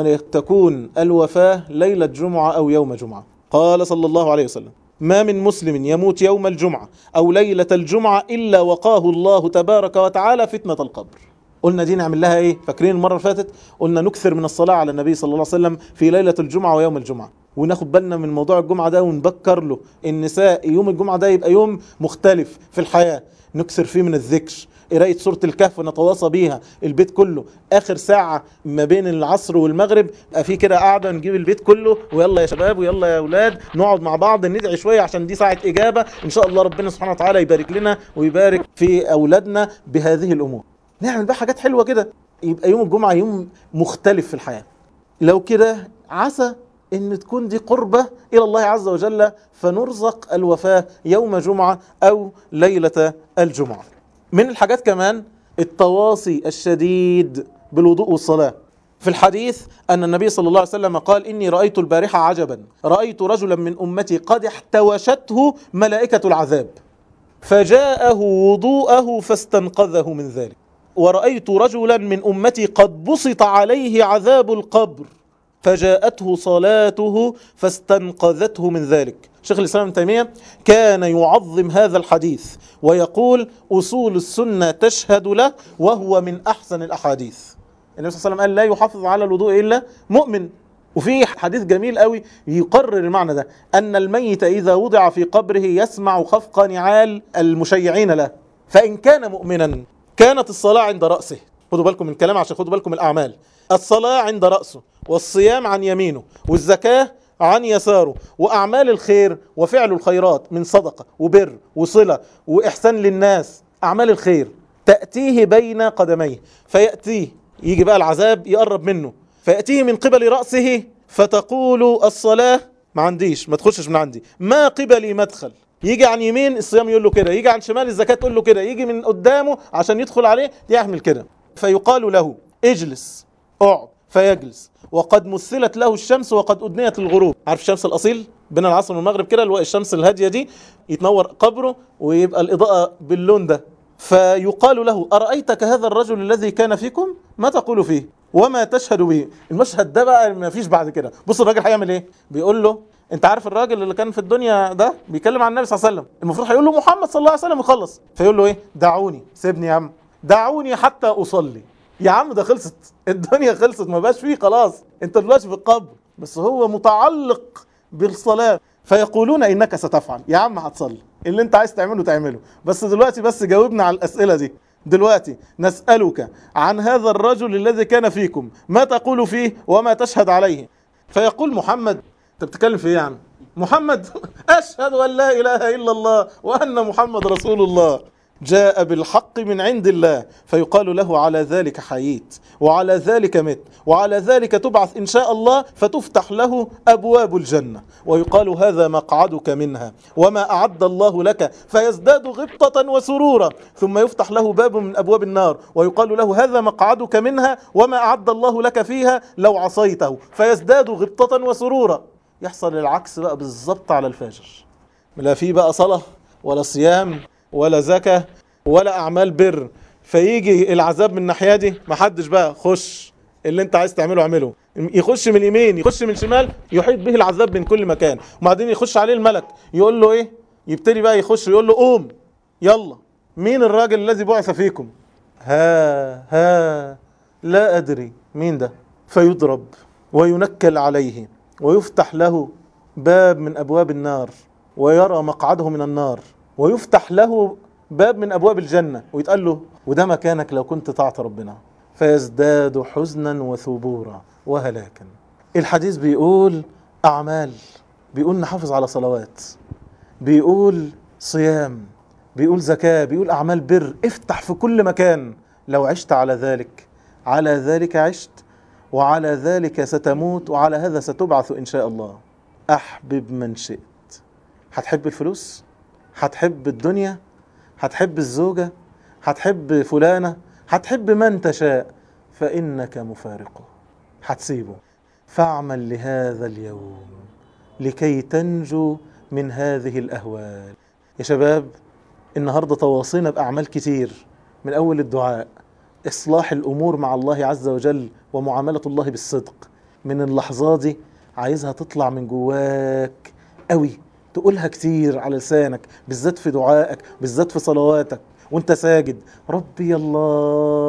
وتكون الوفاة ليلة جمعة او يوم جمعة. قال صلى الله عليه وسلم ما من مسلم يموت يوم الجمعة أو ليلة الجمعة إلا وقاه الله تبارك وتعالى فتنة القبر. قلنا دي نعمل لها ايه؟ فاكرين المرة اللي فاتت قلنا نكثر من الصلاة على النبي صلى الله عليه وسلم في ليلة الجمعة ويوم الجمعة، وناخد بالنا من موضوع الجمعة ده ونبكر له النساء يوم الجمعة ده يبقى يوم مختلف في الحياة، نكثر فيه من الذكر، قراية سورة الكهف نتواصى بيها البيت كله، آخر ساعة ما بين العصر والمغرب يبقى في كده قاعدة نجيب البيت كله ويلا يا شباب ويلا يا أولاد نقعد مع بعض ندعي شوية عشان دي ساعة إجابة إن شاء الله ربنا سبحانه وتعالى يبارك لنا ويبارك في أولادنا بهذه الأمور. نعمل بقى حاجات حلوة كده، يبقى يوم الجمعة يوم مختلف في الحياة. لو كده عسى ان تكون دي قربة الى الله عز وجل فنرزق الوفاة يوم جمعة او ليلة الجمعة. من الحاجات كمان التواصي الشديد بالوضوء والصلاة. في الحديث ان النبي صلى الله عليه وسلم قال اني رأيت البارحة عجبا، رأيت رجلا من امتي قد احتوشته ملائكة العذاب فجاءه وضوءه فاستنقذه من ذلك، ورأيت رجلا من أمتي قد بسط عليه عذاب القبر فجاءته صلاته فاستنقذته من ذلك. شيخ الإسلام ابن تيمية كان يعظم هذا الحديث ويقول أصول السنة تشهد له وهو من أحسن الأحاديث. النبي صلى الله عليه وسلم قال لا يحافظ على الوضوء إلا مؤمن. وفي حديث جميل قوي يقرر المعنى ده، أن الميت إذا وضع في قبره يسمع خفق نعال المشيعين له، فإن كان مؤمنا كانت الصلاة عند رأسه. خدوا بالكم من الكلام عشان خدوا بالكم من الأعمال. الصلاة عند رأسه، والصيام عن يمينه، والزكاة عن يساره، وأعمال الخير وفعل الخيرات من صدقة وبر وصلة وإحسان للناس، أعمال الخير تأتيه بين قدميه فيأتيه، يجي بقى العذاب يقرب منه فيأتيه من قبل رأسه فتقول الصلاة ما عنديش، ما تخشش من عندي، ما قبلي مدخل. يجي عن يمين الصيام يقول له كده، يجي عن شمال الزكاة تقول له كده، يجي من قدامه عشان يدخل عليه يعمل كده، فيقال له اجلس اقعد فيجلس وقد مثلت له الشمس وقد أدنيت الغروب. عارف الشمس الأصيل بين العصر والمغرب كده، الشمس الهادية دي يتنور قبره ويبقى الإضاءة باللون ده، فيقال له أرأيتك هذا الرجل الذي كان فيكم ما تقول فيه وما تشهد به. المشهد ده بقى ما فيش بعد كده. بص الراجل هيعمل ايه، بيقول له انت عارف الراجل اللي كان في الدنيا ده بيتكلم عن النبي صلى الله عليه وسلم، المفروض هيقول له محمد صلى الله عليه وسلم وخلص، فيقول له ايه دعوني، سيبني يا عم، دعوني حتى اصلي. يا عم ده خلصت الدنيا، خلصت ما بقاش فيه خلاص، انت دلوقتي في القبر، بس هو متعلق بالصلاة. فيقولون انك ستفعل، يا عم هتصلي اللي انت عايز تعمله تعمله، بس دلوقتي بس جاوبنا على الاسئلة دي. دلوقتي نسألك عن هذا الرجل الذي كان فيكم ما تقول فيه وما تشهد عليه. فيقول محمد، انت بتتكلم في ايه يا عم محمد؟ اشهد ان لا اله الا الله وان محمد رسول الله جاء بالحق من عند الله. فيقال له على ذلك حييت وعلى ذلك مت وعلى ذلك تبعث إن شاء الله، فتفتح له أبواب الجنة ويقال هذا مقعدك منها وما أعد الله لك، فيزداد غبطة وسرورا. ثم يفتح له باب من أبواب النار ويقال له هذا مقعدك منها وما أعد الله لك فيها لو عصيته، فيزداد غبطة وسرورا. يحصل العكس بقى بالظبط على الفاجر، لا في بقى صلاة ولا صيام ولا زكاة ولا أعمال بر، فيجي العذاب من الناحية دي، محدش بقى خش اللي انت عايز تعمله اعمله، يخش من اليمين يخش من الشمال يحيط به العذاب من كل مكان، وبعدين يخش عليه الملك يقول له ايه، يبتدي بقى يخش يقول له قوم يلا مين الراجل الذي بعث فيكم؟ ها ها لا أدري مين ده. فيضرب وينكل عليه ويفتح له باب من أبواب النار ويرى مقعده من النار، ويفتح له باب من أبواب الجنة ويتقال له وده مكانك لو كنت طاعت ربنا، فيزداد حزنا وثبورا وهلاكا. الحديث بيقول أعمال، بيقول نحافظ على صلوات، بيقول صيام، بيقول زكاة، بيقول أعمال بر، افتح في كل مكان. لو عشت على ذلك، على ذلك عشت وعلى ذلك ستموت وعلى هذا ستبعث إن شاء الله. أحبب من شئت. هتحب الفلوس؟ هتحب الدنيا؟ هتحب الزوجة؟ هتحب فلانة؟ هتحب من تشاء، فإنك مفارقه، هتسيبه. فاعمل لهذا اليوم لكي تنجو من هذه الأهوال. يا شباب النهاردة تواصينا بأعمال كتير، من أول الدعاء، إصلاح الأمور مع الله عز وجل ومعاملة الله بالصدق. من اللحظات دي عايزها تطلع من جواك قوي، تقولها كتير على لسانك، بالذات في دعائك، بالذات في صلواتك وانت ساجد. ربي الله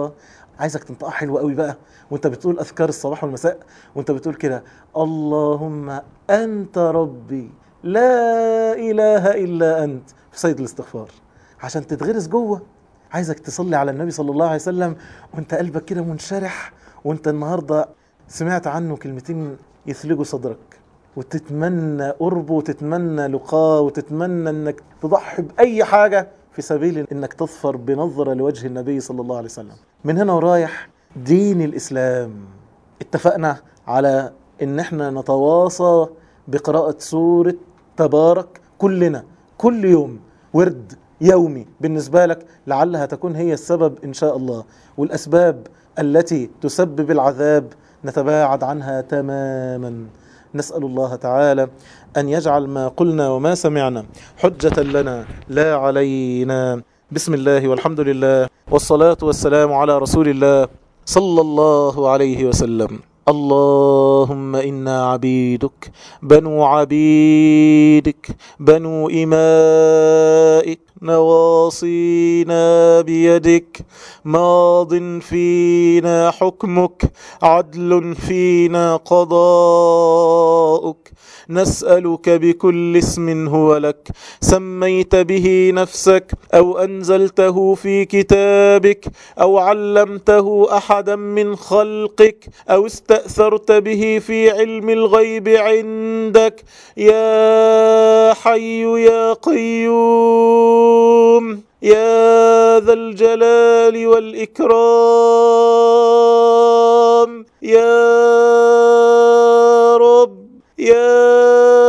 الله. عايزك تنطقها حلوة قوي بقى وانت بتقول أذكار الصباح والمساء، وانت بتقول كده: اللهم أنت ربي لا إله إلا أنت، في سيد الاستغفار، عشان تتغرس جوه. عايزك تصلي على النبي صلى الله عليه وسلم وانت قلبك كده منشرح، وانت النهاردة سمعت عنه كلمتين يثلجوا صدرك، وتتمنى قربه وتتمنى لقاه وتتمنى انك تضحي بأي حاجة في سبيل انك تظفر بنظرة لوجه النبي صلى الله عليه وسلم. من هنا ورايح دين الإسلام اتفقنا على ان احنا نتواصى بقراءة سورة تبارك كلنا كل يوم، ورد يومي بالنسبة لك، لعلها تكون هي السبب إن شاء الله. والأسباب التي تسبب العذاب نتباعد عنها تماما. نسأل الله تعالى أن يجعل ما قلنا وما سمعنا حجة لنا لا علينا. بسم الله والحمد لله والصلاة والسلام على رسول الله صلى الله عليه وسلم. اللهم إنا عبيدك بنو عبيدك بنو إمائك نواصينا بيدك ماض فينا حكمك عدل فينا قضاؤك. نسألك بكل اسم هو لك سميت به نفسك أو أنزلته في كتابك أو علمته أحدا من خلقك أو استأثرت به في علم الغيب عندك يا حي يا قيوم يا ذا الجلال والإكرام يا رب يا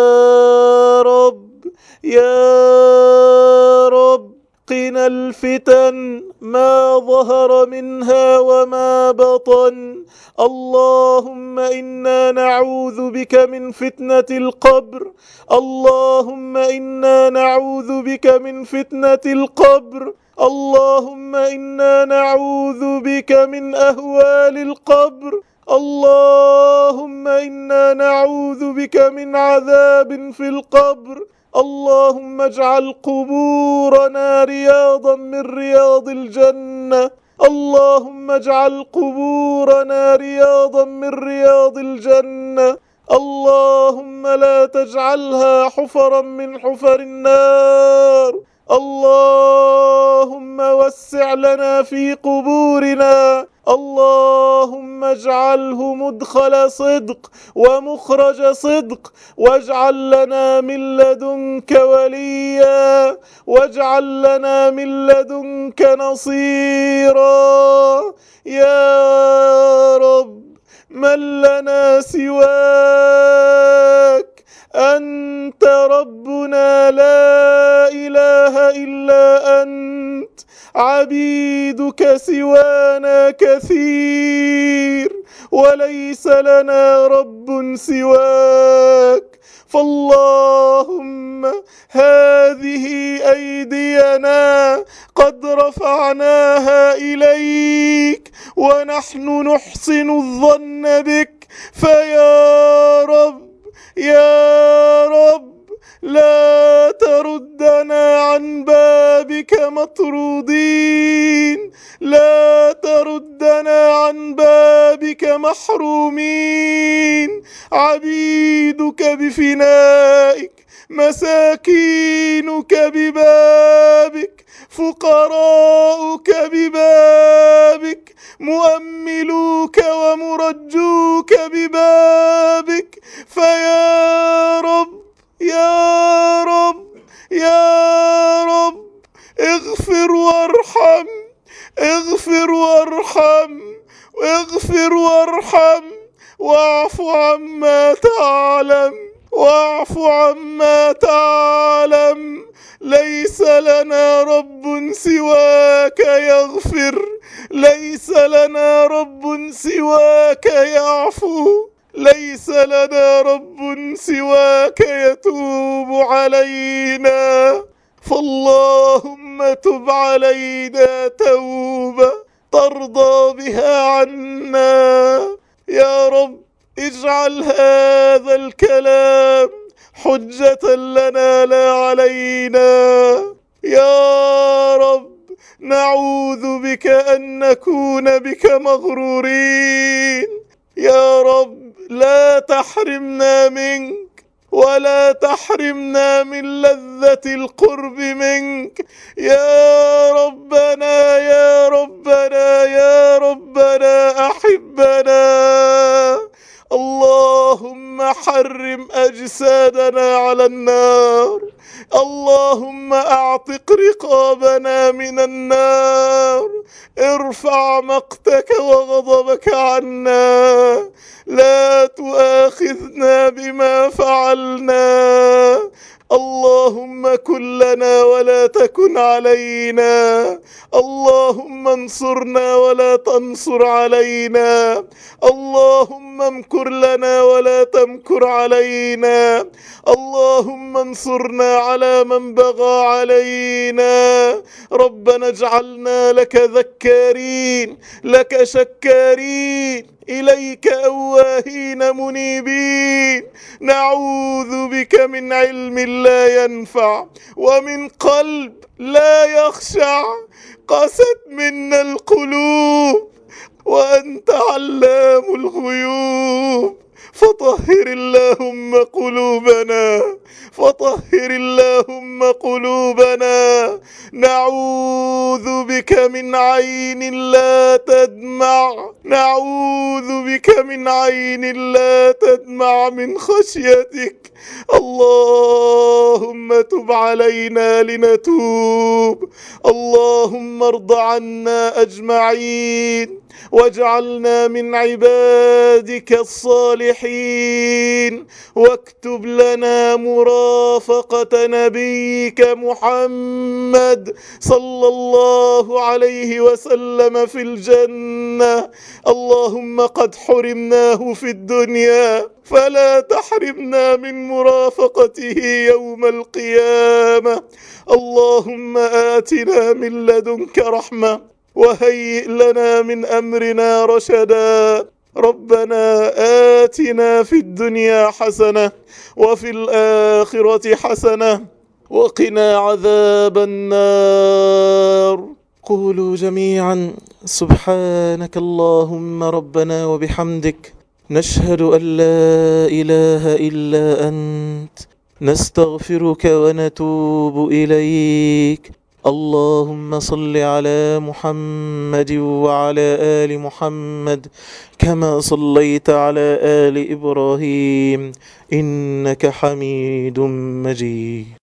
رب يا رب. قنا الفتن ما ظهر منها وما بطن. اللهم إنا نعوذ بك من فتنة القبر. اللهم إنا نعوذ بك من فتنة القبر. اللهم إنا نعوذ بك من أهوال القبر. اللهم إنا نعوذ بك من عذاب في القبر. اللهم اجعل قبورنا رياضا من رياض الجنة. اللهم اجعل قبورنا رياضا من رياض الجنة. اللهم لا تجعلها حفرا من حفر النار. اللهم وسع لنا في قبورنا. اللهم اجعله مدخل صدق ومخرج صدق، واجعل لنا من لدنك وليا، واجعل لنا من لدنك نصيرا يا رب. من لنا سواك؟ أنت ربنا لا إله إلا أنت. عبيدك سوانا كثير وليس لنا رب سواك. فاللهم هذه أيدينا قد رفعناها إليك ونحن نحسن الظن بك، فيا رب يا رب لا تردنا عن بابك مطرودين، لا تردنا عن بابك محرومين. عبيدك بفنائك، مساكينك ببابك، فقراؤك ببابك، مؤملوك ومرجوك ببابك. فيا رب يا رب يا رب اغفر وارحم، اغفر وارحم، اغفر وارحم، واعف عما تعلم، واعف عما تعلم. ليس لنا رب سواك يغفر، ليس لنا رب سواك يعفو، ليس لنا رب سواك يتوب علينا. فاللهم تب علينا توبة ترضى بها عنا. يا رب اجعل هذا الكلام حجة لنا لا علينا. يا رب نعوذ بك أن نكون بك مغرورين. يا رب لا تحرمنا منك ولا تحرمنا من لذة القرب منك يا ربنا يا ربنا يا ربنا أحبنا. اللهم حرم أجسادنا على النار، اللهم أعتق رقابنا من النار، ارفع مقتك وغضبك عنا، لا تؤاخذنا بما فعلنا. اللهم كن لنا ولا تكن علينا، اللهم انصرنا ولا تنصر علينا، اللهم امكر لنا ولا تمكر علينا، اللهم انصرنا على من بغى علينا. ربنا اجعلنا لك ذكارين لك شكارين إليك أواهين منيبين. نعوذ بك من علم لا ينفع ومن قلب لا يخشع، قست منا القلوب وأنت علام الغيوب. فطهر اللهم قلوبنا، فطهر اللهم قلوبنا. نعوذ بك من عين لا تدمع، نعوذ بك من عين لا تدمع من خشيتك. اللهم تب علينا لنتوب، اللهم ارض عنا أجمعين، واجعلنا من عبادك الصالحين، واكتب لنا مرافقة نبيك محمد صلى الله عليه وسلم في الجنة. اللهم قد حرمناه في الدنيا فلا تحرمنا من مرافقته يوم القيامة. اللهم آتنا من لدنك رحمة وهيئ لنا من أمرنا رشدا. ربنا آتنا في الدنيا حسنة وفي الآخرة حسنة وقنا عذاب النار. قولوا جميعا سبحانك اللهم ربنا وبحمدك، نشهد أن لا إله إلا أنت، نستغفرك ونتوب إليك. اللهم صل على محمد وعلى آل محمد كما صليت على آل إبراهيم إنك حميد مجيد.